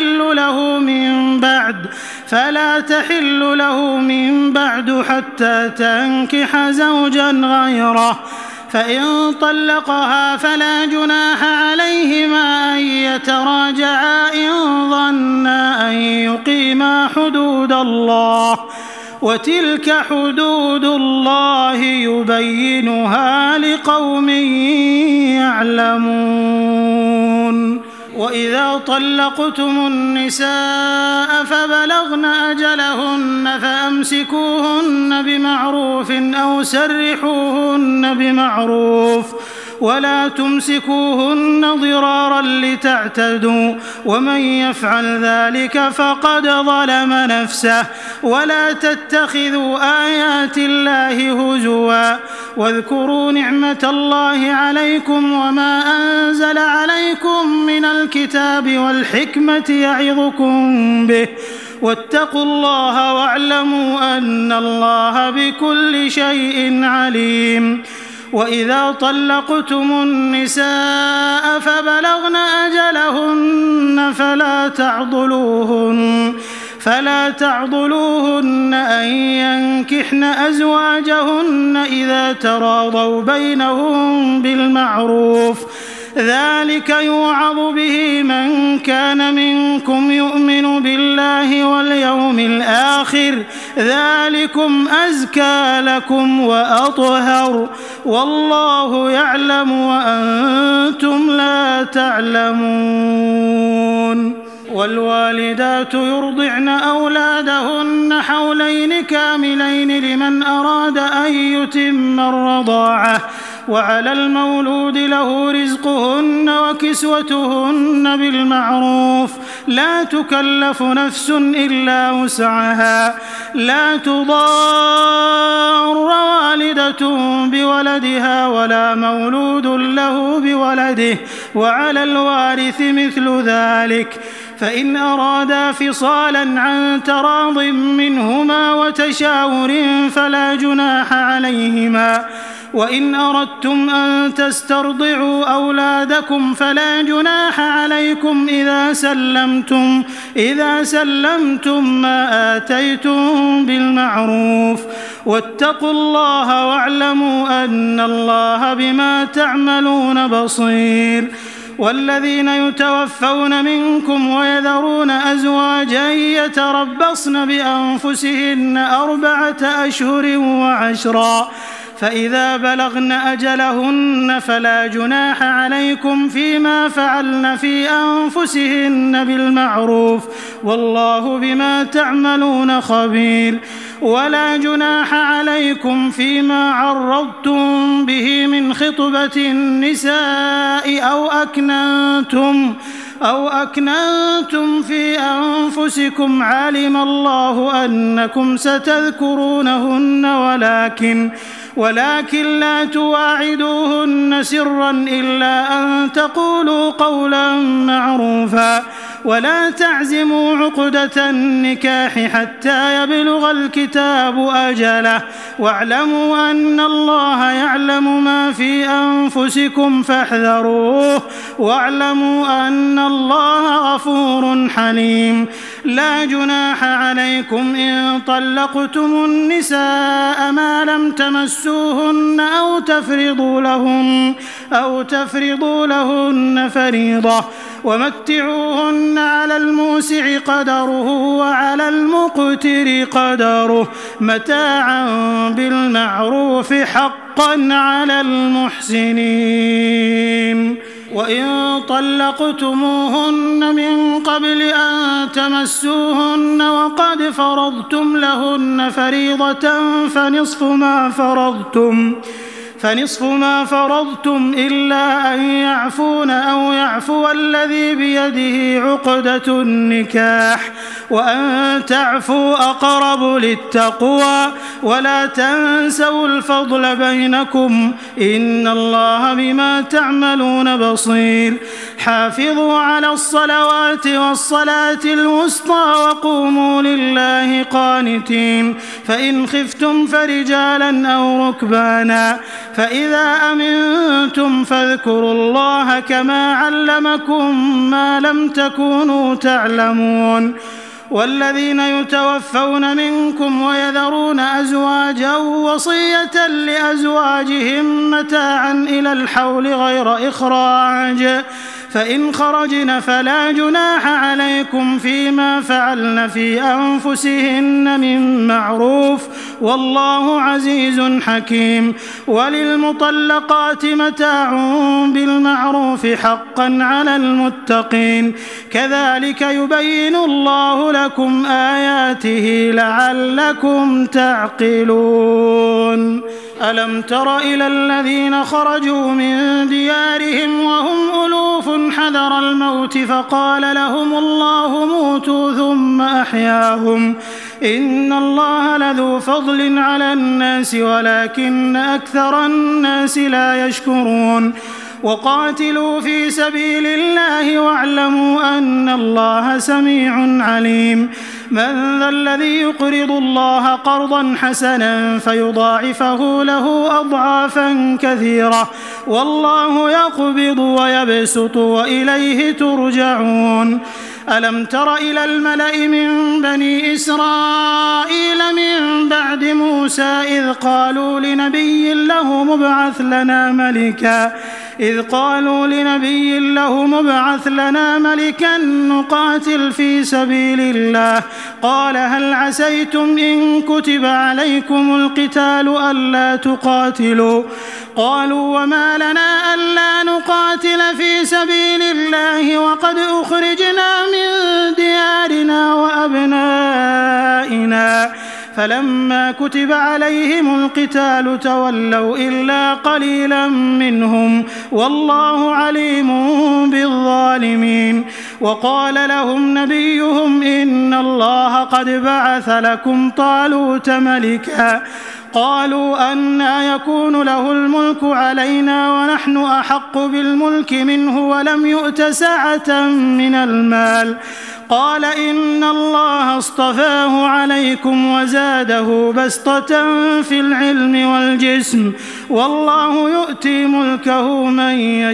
تحل له من بعد حتى تنكح زوجا غيره فإن طلقها فلا جناح عليهما أن يتراجعا إن ظنا أن يقيما حدود الله وتلك حدود الله يبينها لقوم يعلمون وإذا طلقتم النساء فبلغن أجلهن فأمسكوهن بمعروف أو سرحوهن بمعروف ولا تمسكوهن ضرارا لتعتدوا ومن يفعل ذلك فقد ظلم نفسه ولا تتخذوا آيات الله هزوا واذكروا نعمة الله عليكم وما أنزل عليكم من الكتاب والحكمة يعظكم به واتقوا الله واعلموا أن الله بكل شيء عليم وإذا طلقتم النساء فبلغن أجلهن فلا تعضلوهن أن ينكحن أزواجهن إذا تراضوا بينهم بالمعروف ذلك يوعظ به من كان منكم يؤمن بالله واليوم الآخر ذلكم أزكى لكم وأطهر والله يعلم وأنتم لا تعلمون والوالدات يرضعن أولادهن حولين كاملين لمن أراد أن يتم الرضاعة وعلى المولود له رزقهن وكسوتهن بالمعروف لا تكلف نفس إلا وسعها لا تضار والدة بولدها ولا مولود له بولده وعلى الوارث مثل ذلك فإن أرادا فصالا عن تراض منهما وتشاور فلا جناح عليهما وإن أردتم أن تسترضعوا أولادكم فلا جناح عليكم إذا سلمتم ما آتيتم بالمعروف واتقوا الله واعلموا أن الله بما تعملون بصير والذين يتوفون منكم ويذرون أزواجا يتربصن بأنفسهن 4 أشهر و10 فإذا بلغن أجلهن فلا جناح عليكم فيما فعلن في أنفسهن بالمعروف والله بما تعملون خبير ولا جناح عليكم فيما عرضتم به من خطبة النساء أو أكننتم في أنفسكم علم الله أنكم ستذكرونهن ولكن لا تواعدوهن سرا إلا أن تقولوا قولا معروفا ولا تعزموا عقدة النكاح حتى يبلغ الكتاب أجله واعلموا أن الله يعلم ما في أنفسكم فاحذروه واعلموا أن الله غفور حليم لا جناح عليكم إن طلقتم النساء ما لم تمسوهن أو تفرضوا لهن فريضة ومتعوهن على الموسع قدره وعلى المقتر قدره متاعا بالمعروف حقا على المحسنين وإن طلقتموهن من قبل أن تمسوهن وقد فرضتم لهن فريضة فنصف ما فرضتم إلا أن يعفون أو يعفو الذي بيده عقدة النكاح وأن تعفوا أقرب للتقوى ولا تنسوا الفضل بينكم إن الله بما تعملون بصير حافظوا على الصلوات والصلاة الوسطى وقوموا لله قانتين فإن خفتم فرجالا أو ركبانا فإذا أمنتم فاذكروا الله كما علمكم ما لم تكونوا تعلمون والذين يتوفون منكم ويذرون أزواجا وصية لأزواجهم متاعا إلى الحول غير إخراج فإن خرجن فلا جناح عليكم فيما فعلن في أنفسهن من معروف والله عزيز حكيم وللمطلقات متاع بالمعروف حقا على المتقين كذلك يبين الله لكم آياته لعلكم تعقلون ألم تر إلى الذين خرجوا من ديارهم وهم ألوف حذر الموت فقال لهم الله موتوا ثم أحياهم إن الله لذو فضل على الناس ولكن أكثر الناس لا يشكرون وقاتلوا في سبيل الله واعلموا أن الله سميع عليم من ذا الذي يقرض الله قرضا حسنا فيضاعفه له أضعافا كثيرة والله يقبض ويبسط وإليه ترجعون ألم تر إلى الملأ من بني إسرائيل من بعد موسى إذ قالوا لنبي له مبعث لنا ملكا نقاتل في سبيل الله قال هل عسيتم إن كتب عليكم القتال ألا تقاتلوا قالوا وما لنا ألا نقاتل في سبيل الله وقد أخرجنا من ديارنا وأبنائنا فلما كتب عليهم القتال تولوا إلا قليلا منهم والله عليم بالظالمين. وقال لهم نبيهم إن الله قد بعث لكم طالوت ملكا قالوا أنى يكون له الملك علينا ونحن أحق بالملك منه ولم يؤت سعة من المال قال إن الله اصطفاه عليكم وزاده بسطة في العلم والجسم والله يؤتي ملكه من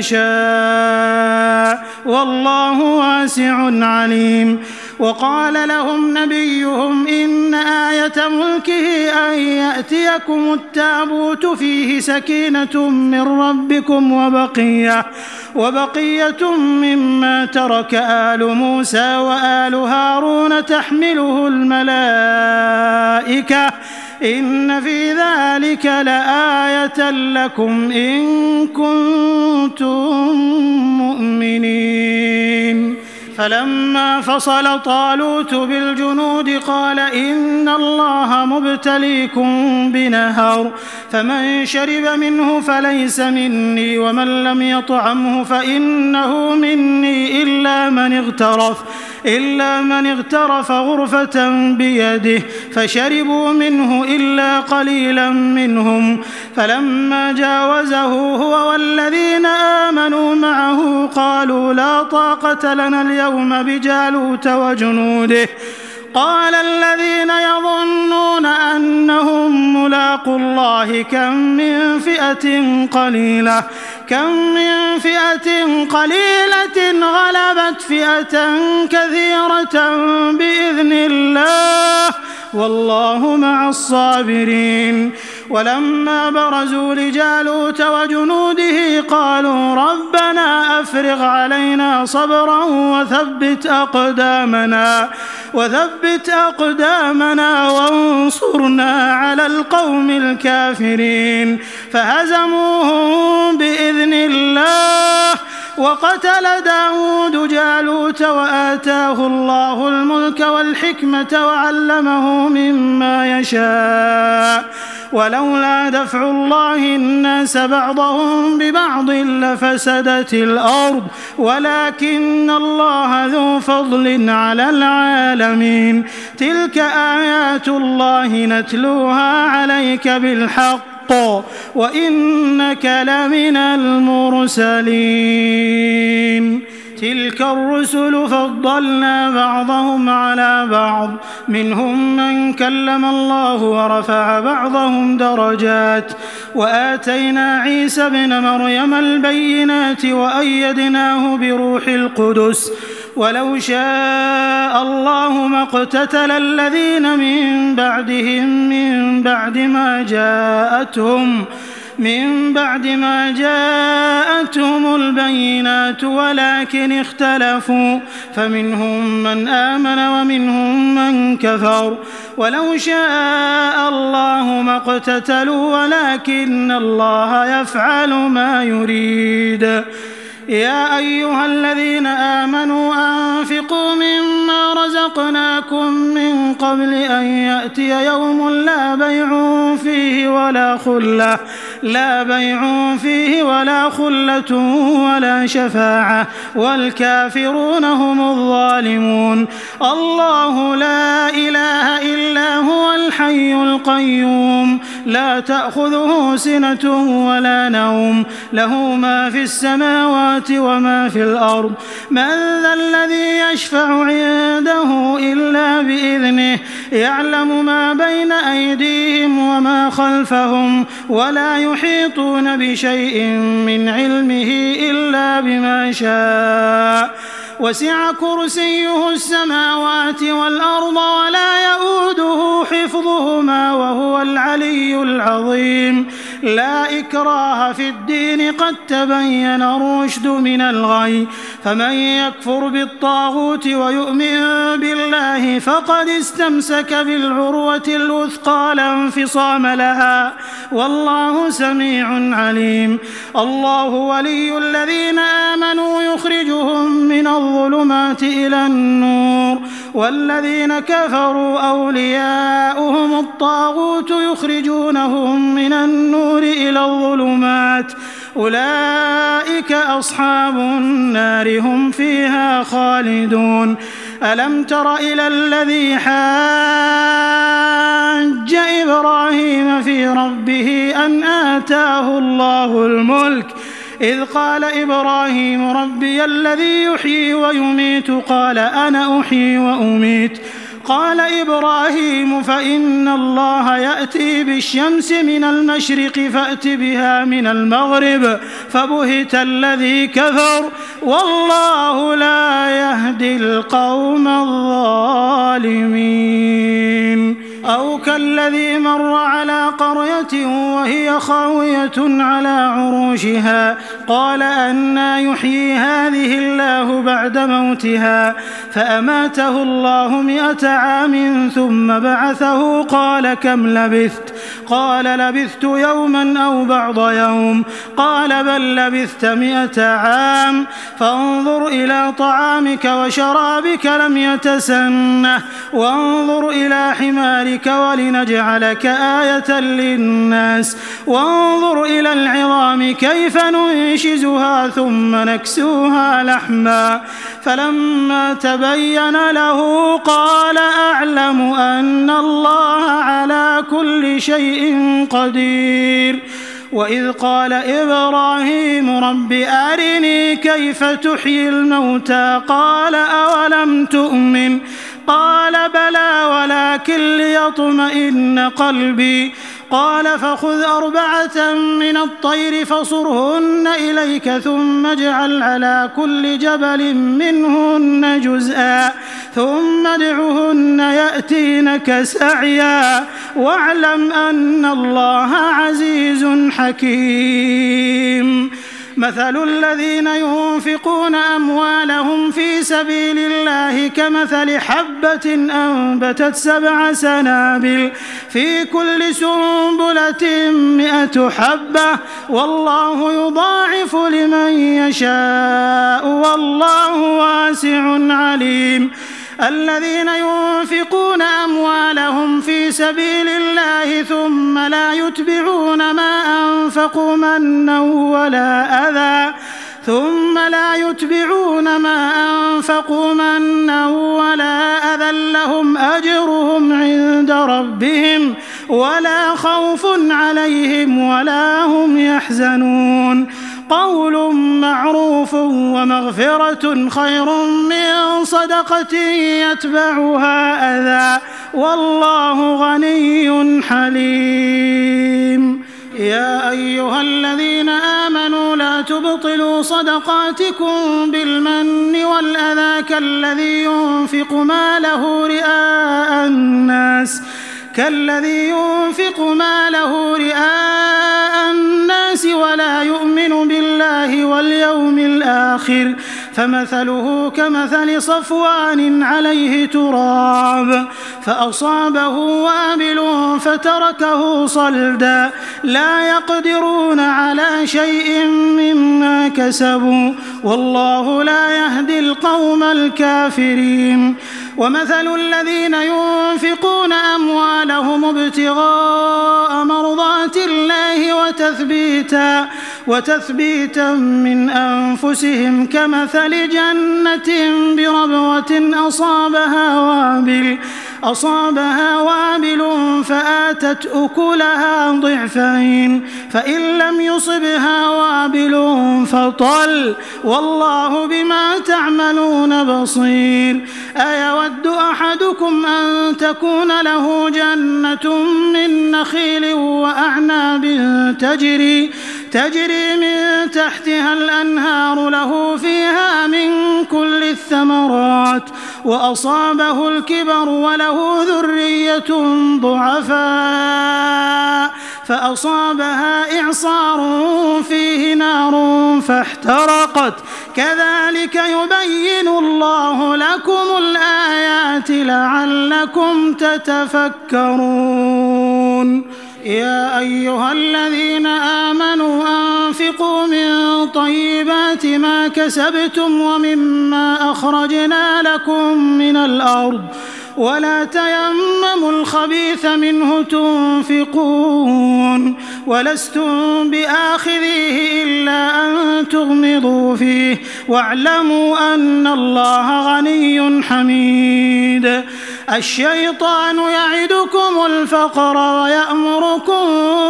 يشاء والله واسع عليم. وقال لهم نبيهم إن آية ملكه أن يأتيكم التابوت فيه سكينة من ربكم وبقية مما ترك آل موسى وآل هارون تحمله الملائكة إن في ذلك لآية لكم إن كنتم مؤمنين. فلما فصل طالوت بالجنود قال إن الله مبتليكم بنهر فمن شرب منه فليس مني ومن لم يطعمه فإنه مني إلا من اغترف غرفة بيده فشربوا منه إلا قليلا منهم فلما جاوزه هو والذين آمنوا معه قالوا لا طاقة لنا اليوم بجالوت وجنوده قال الذين يظنون أنهم ملاقو الله كم من فئة قليلة غلبت فئة كثيرة بإذن الله والله مع الصابرين. ولما برزوا لجالوت وجنوده قالوا ربنا أفرغ علينا صبرا وثبت أقدامنا وانصرنا على القوم الكافرين فهزموهم بإذن الله. وقتل داود جالوت وآتاه الله الملك والحكمة وعلمه مما يشاء ولولا دفع الله الناس بعضهم ببعض لفسدت الأرض ولكن الله ذو فضل على العالمين. تلك آيات الله نتلوها عليك بالحق وإنك لمن المرسلين. تلك الرسل فضلنا بعضهم على بعض منهم من كلم الله ورفع بعضهم درجات وآتينا عيسى ابن مريم البينات وأيدناه بروح القدس ولو شاء الله ما اقتتل الذين من بعدهم من بعد ما جاءتهم البينات ولكن اختلفوا فمنهم من آمن ومنهم من كفر ولو شاء الله ما اقتتلوا ولكن الله يفعل ما يريد. يا أيها الذين آمنوا أنفقوا مما رزقناكم من قبل أن يأتي يوم لا بيع فيه ولا خلة ولا شفاعة والكافرون هم الظالمون. الله لا إله إلا هو الحي القيوم لا تأخذه سنة ولا نوم له ما في السماوات وما في الأرض من ذا الذي يشفع عنده إلا بإذنه يعلم ما بين أيديهم وما خلفهم ولا يحيطون بشيء من علمه إلا بما شاء وسع كرسيه السماوات والأرض ولا يؤوده حفظهما وهو العلي العظيم. لا إكراه في الدين قد تبين الرشد من الغي فمن يكفر بالطاغوت ويؤمن بالله فقد استمسك بالعروة الوثقى لا انفصام لها والله سميع عليم. الله ولي الذين آمنوا يخرجهم من الظلمات إلى النور والذين كفروا أولياؤهم الطاغوت يخرجونهم من النور إلى الظلمات أولئك أصحاب النار هم فيها خالدون ألم تر إلى الذي حاج إبراهيم في ربه أن آتاه الله الملك إذ قال إبراهيم ربي الذي يحيي ويميت قال أنا أحيي وأميت قال إبراهيم فإن الله يأتي بالشمس من المشرق فأت بها من المغرب فبهت الذي كفر والله لا يهدي القوم الظالمين أو كالذي مر على قرية وهي خاوية على عروشها قال أنى يحيي هذه الله بعد موتها فأماته الله 100 عام ثم بعثه قال كم لبثت قال لبثت يوما أو بعض يوم قال بل لبثت 100 عام فانظر إلى طعامك وشرابك لم يتسنه وانظر إلى حمارك ولنجعلك آية للناس وانظر إلى العظام كيف ننشزها ثم نكسوها لحما فلما تبين له قال أعلم أن الله على كل شيء قدير وإذ قال إبراهيم رب أرني كيف تحيي الموتى قال أولم تؤمن قال بلى ولكن ليطمئن قلبي قال فخذ 4 من الطير فصرهن إليك ثم اجعل على كل جبل منهن جزءا ثم ادعهن يأتينك سعيا واعلم أن الله عزيز حكيم مثل الذين ينفقون أموالهم في سبيل الله كمثل حبة أنبتت 7 سنابل في كل سنبلة 100 حبة والله يضاعف لمن يشاء والله واسع عليم الذين ينفقون أموالهم في سبيل الله ثم لا يتبعون ما أنفقوا منا ولا أذى لهم أجرهم عند ربهم ولا خوف عليهم ولا هم يحزنون قول معروف ومغفرة خير من صدقة يتبعها أذى والله غني حليم يا أيها الذين آمنوا لا تبطلوا صدقاتكم بالمن والأذى كالذي ينفق ماله رئاء الناس ولا يؤمن بالله واليوم الآخر فمثله كمثل صفوان عليه تراب فأصابه وابل فتركه صلدا لا يقدرون على شيء مما كسبوا والله لا يهدي القوم الكافرين ومثل الذين ينفقون أموالهم ابتغاء مرضات الله وتثبيتا من أنفسهم كمثل جنة بربوة أصابها وابل فآتت أكلها ضعفين فإن لم يصبها وابل فطل والله بما تعملون بصير أيود أحدكم أن تكون له جنة من نخيل وأعناب تجري من تحتها الأنهار له فيها من كل الثمرات وأصابه الكبر وله ذرية ضعفاء فأصابها إعصار فيه نار فاحترقت كذلك يبين الله لكم الآيات لعلكم تتفكرون يا أيها الذين آمنوا أنفقوا من طيبات ما كسبتم ومما أخرجنا لكم من الأرض ولا تيمموا الخبيث منه تنفقون ولستم بآخذيه إلا أن تغمضوا فيه واعلموا أن الله غني حميد. الشيطان يعدكم الفقر ويأمركم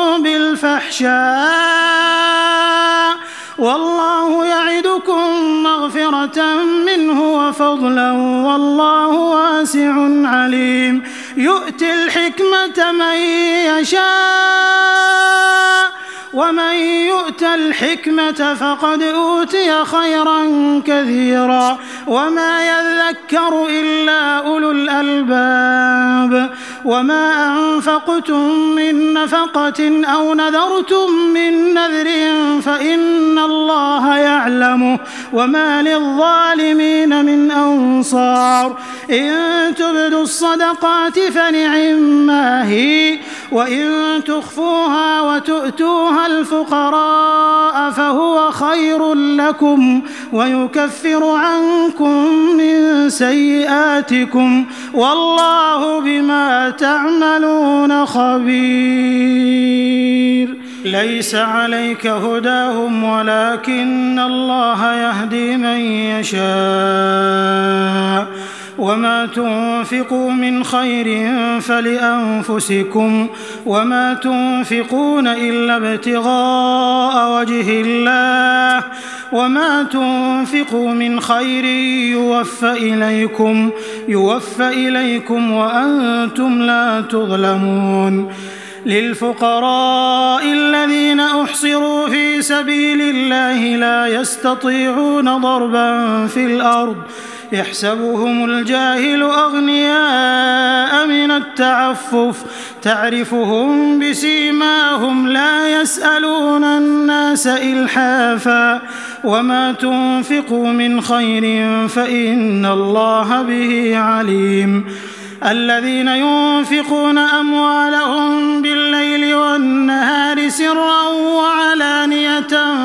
بالفحشاء والله يعدكم مغفرة منه وفضلا والله واسع عليم. يؤتي الحكمة من يشاء ومن يؤت الحكمة فقد أوتي خيرا كثيرا وما يذكر إلا أولو الألباب. وما أنفقتم من نفقة أو نذرتم من نذر فإن الله يعلمه وما للظالمين من أنصار. إن تبدوا الصدقات فنعما هي وإن تخفوها وتؤتوها الفقراء فهو خير لكم ويكفر عنكم من سيئاتكم والله بما تعملون خبير. ليس عليك هداهم ولكن الله يهدي من يشاء وما تنفقوا من خير فلأنفسكم وما تنفقون إلا ابتغاء وجه الله وما تنفقوا من خير يوفى إليكم وأنتم لا تظلمون. للفقراء الذين أحصروا في سبيل الله لا يستطيعون ضربا في الأرض يحسبهم الجاهل أغنياء من التعفف تعرفهم بسيماهم لا يسألون الناس إلحافا وما تنفقوا من خير فإن الله به عليم. الذين ينفقون أموالهم بالليل والنهار سرا وعلانية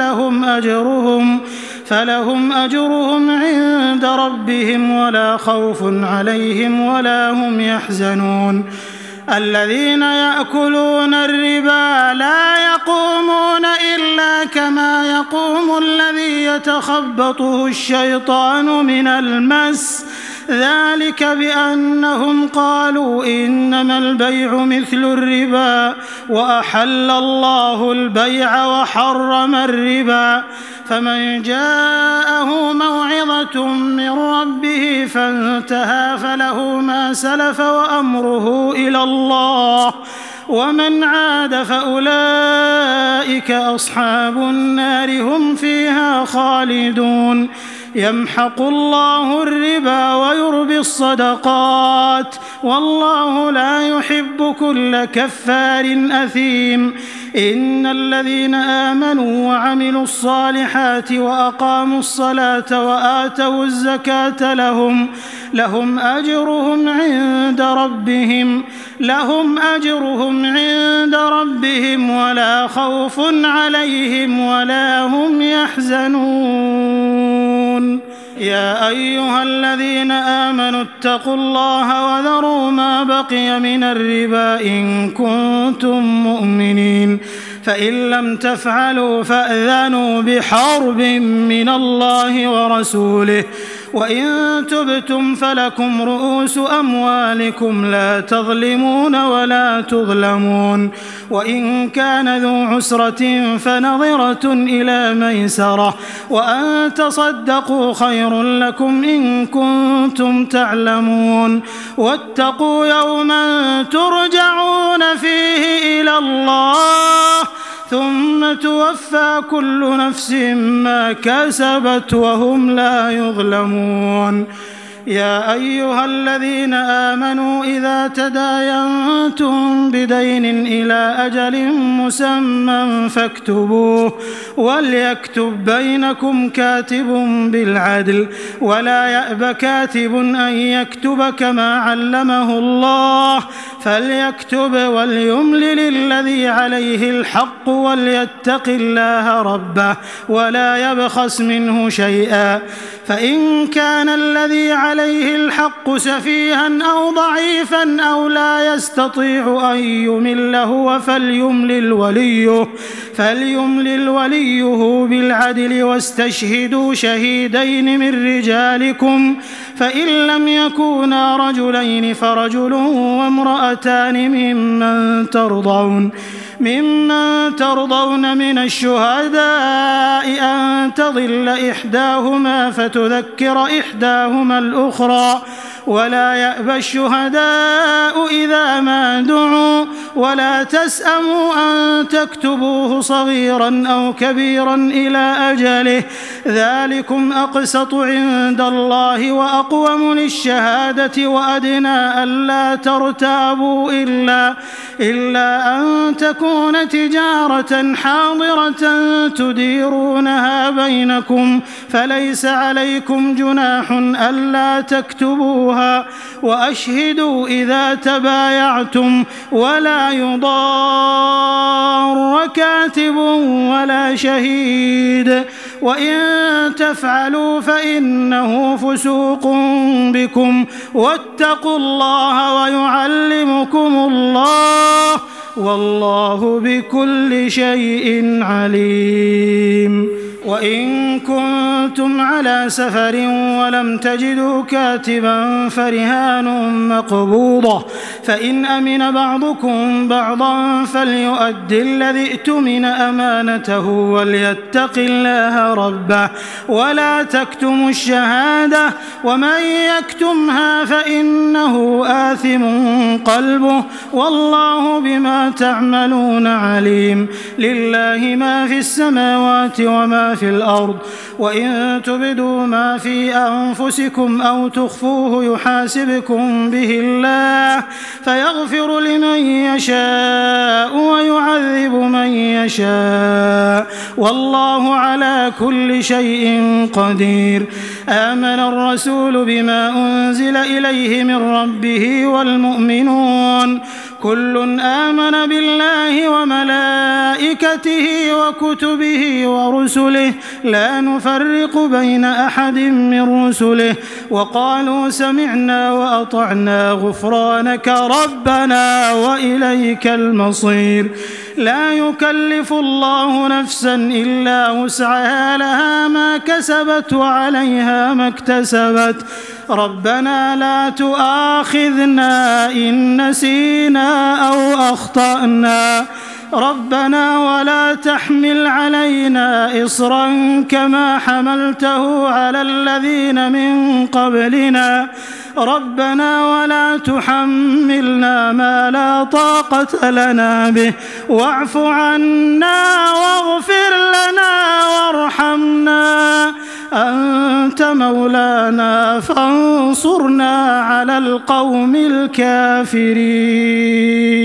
فلهم أجرهم عند ربهم ولا خوف عليهم ولا هم يحزنون. الذين يأكلون الربا لا يقومون إلا كما يقوم الذي يتخبطه الشيطان من المس ذلك بأنهم قالوا إنما البيع مثل الربا وأحل الله البيع وحرم الربا. فمن جاءه موعظة من ربه فانتهى فله ما سلف وأمره إلى الله ومن عاد فأولئك أصحاب النار هم فيها خالدون. يمحق الله الربا ويربي الصدقات والله لا يحب كل كفار أثيم. إن الذين آمنوا وعملوا الصالحات وأقاموا الصلاة وآتوا الزكاة لهم أجرهم عند ربهم ولا خوف عليهم ولا هم يحزنون. يا أيها الذين آمنوا اتقوا الله وذروا ما بقي من الربا إن كنتم مؤمنين فإن لم تفعلوا فأذنوا بحرب من الله ورسوله وإن تبتم فلكم رؤوس أموالكم لا تظلمون ولا تظلمون. وإن كان ذو عسرة فنظرة إلى ميسرة وأن تصدقوا خير لكم إن كنتم تعلمون. واتقوا يوما ترجعون فيه إلى الله ثم توفى كل نفس ما كسبت وهم لا يظلمون. يا أيها الذين آمنوا إذا تداينتم بدين إلى أجل مسمى فاكتبوه وليكتب بينكم كاتب بالعدل ولا يأب كاتب أن يكتب كما علمه الله فليكتب وليملل الذي عليه الحق وليتق الله ربه ولا يبخس منه شيئا فإن كان الذي عليه الحق سفيها أو ضعيفا أو لا يستطيع أن يمل هو فليملل وليه بالعدل واستشهدوا شهيدين من رجالكم فإن لم يكونا رجلين فرجل وامرأتان ممن ترضون من الشهداء أن تضل إحداهما فتذكر إحداهما الأخرى ولا يأبى الشهداء إذا ما دعوا ولا تسأموا أن تكتبوه صغيرا أو كبيرا إلى أجله ذلكم أقسط عند الله وأقوم للشهادة وأدنى ألا ترتابوا إلا أن تكون تجارة حاضرة تديرونها بينكم فليس عليكم جناح ألا تكتبوها وأشهدوا إذا تبايعتم ولا يضار كاتب ولا شهيد وإن تفعلوا فإنه فسوق بكم واتقوا الله ويعلمكم الله والله بكل شيء عليم وإن كنتم على سفر ولم تجدوا كاتبا فرهان مقبوضة فإن أمن بعضكم بعضا فليؤد الذي ائتمن أمانته وليتق الله ربه ولا تكتموا الشهادة ومن يكتمها فإنه آثم قلبه والله بما تعملون عليم لله ما في السماوات وما في الأرض وإن تبدوا ما في أنفسكم أو تخفوه يحاسبكم به الله فيغفر لمن يشاء ويعذب من يشاء والله على كل شيء قدير آمن الرسول بما أنزل إليه من ربه والمؤمنون كل آمن بالله وملائكته وكتبه ورسله لا نفرق بين أحد من رسله وقالوا سمعنا وأطعنا غفرانك ربنا وإليك المصير لا يكلف الله نفسا إلا وسعها لها ما كسبت وعليها ما اكتسبت ربنا لا تؤاخذنا إن نسينا أو أخطأنا ربنا ولا تحمل علينا إصرا كما حملته على الذين من قبلنا ربنا ولا تحملنا ما لا طاقة لنا به واعف عنا واغفر لنا وارحمنا أنت مولانا فانصرنا على القوم الكافرين.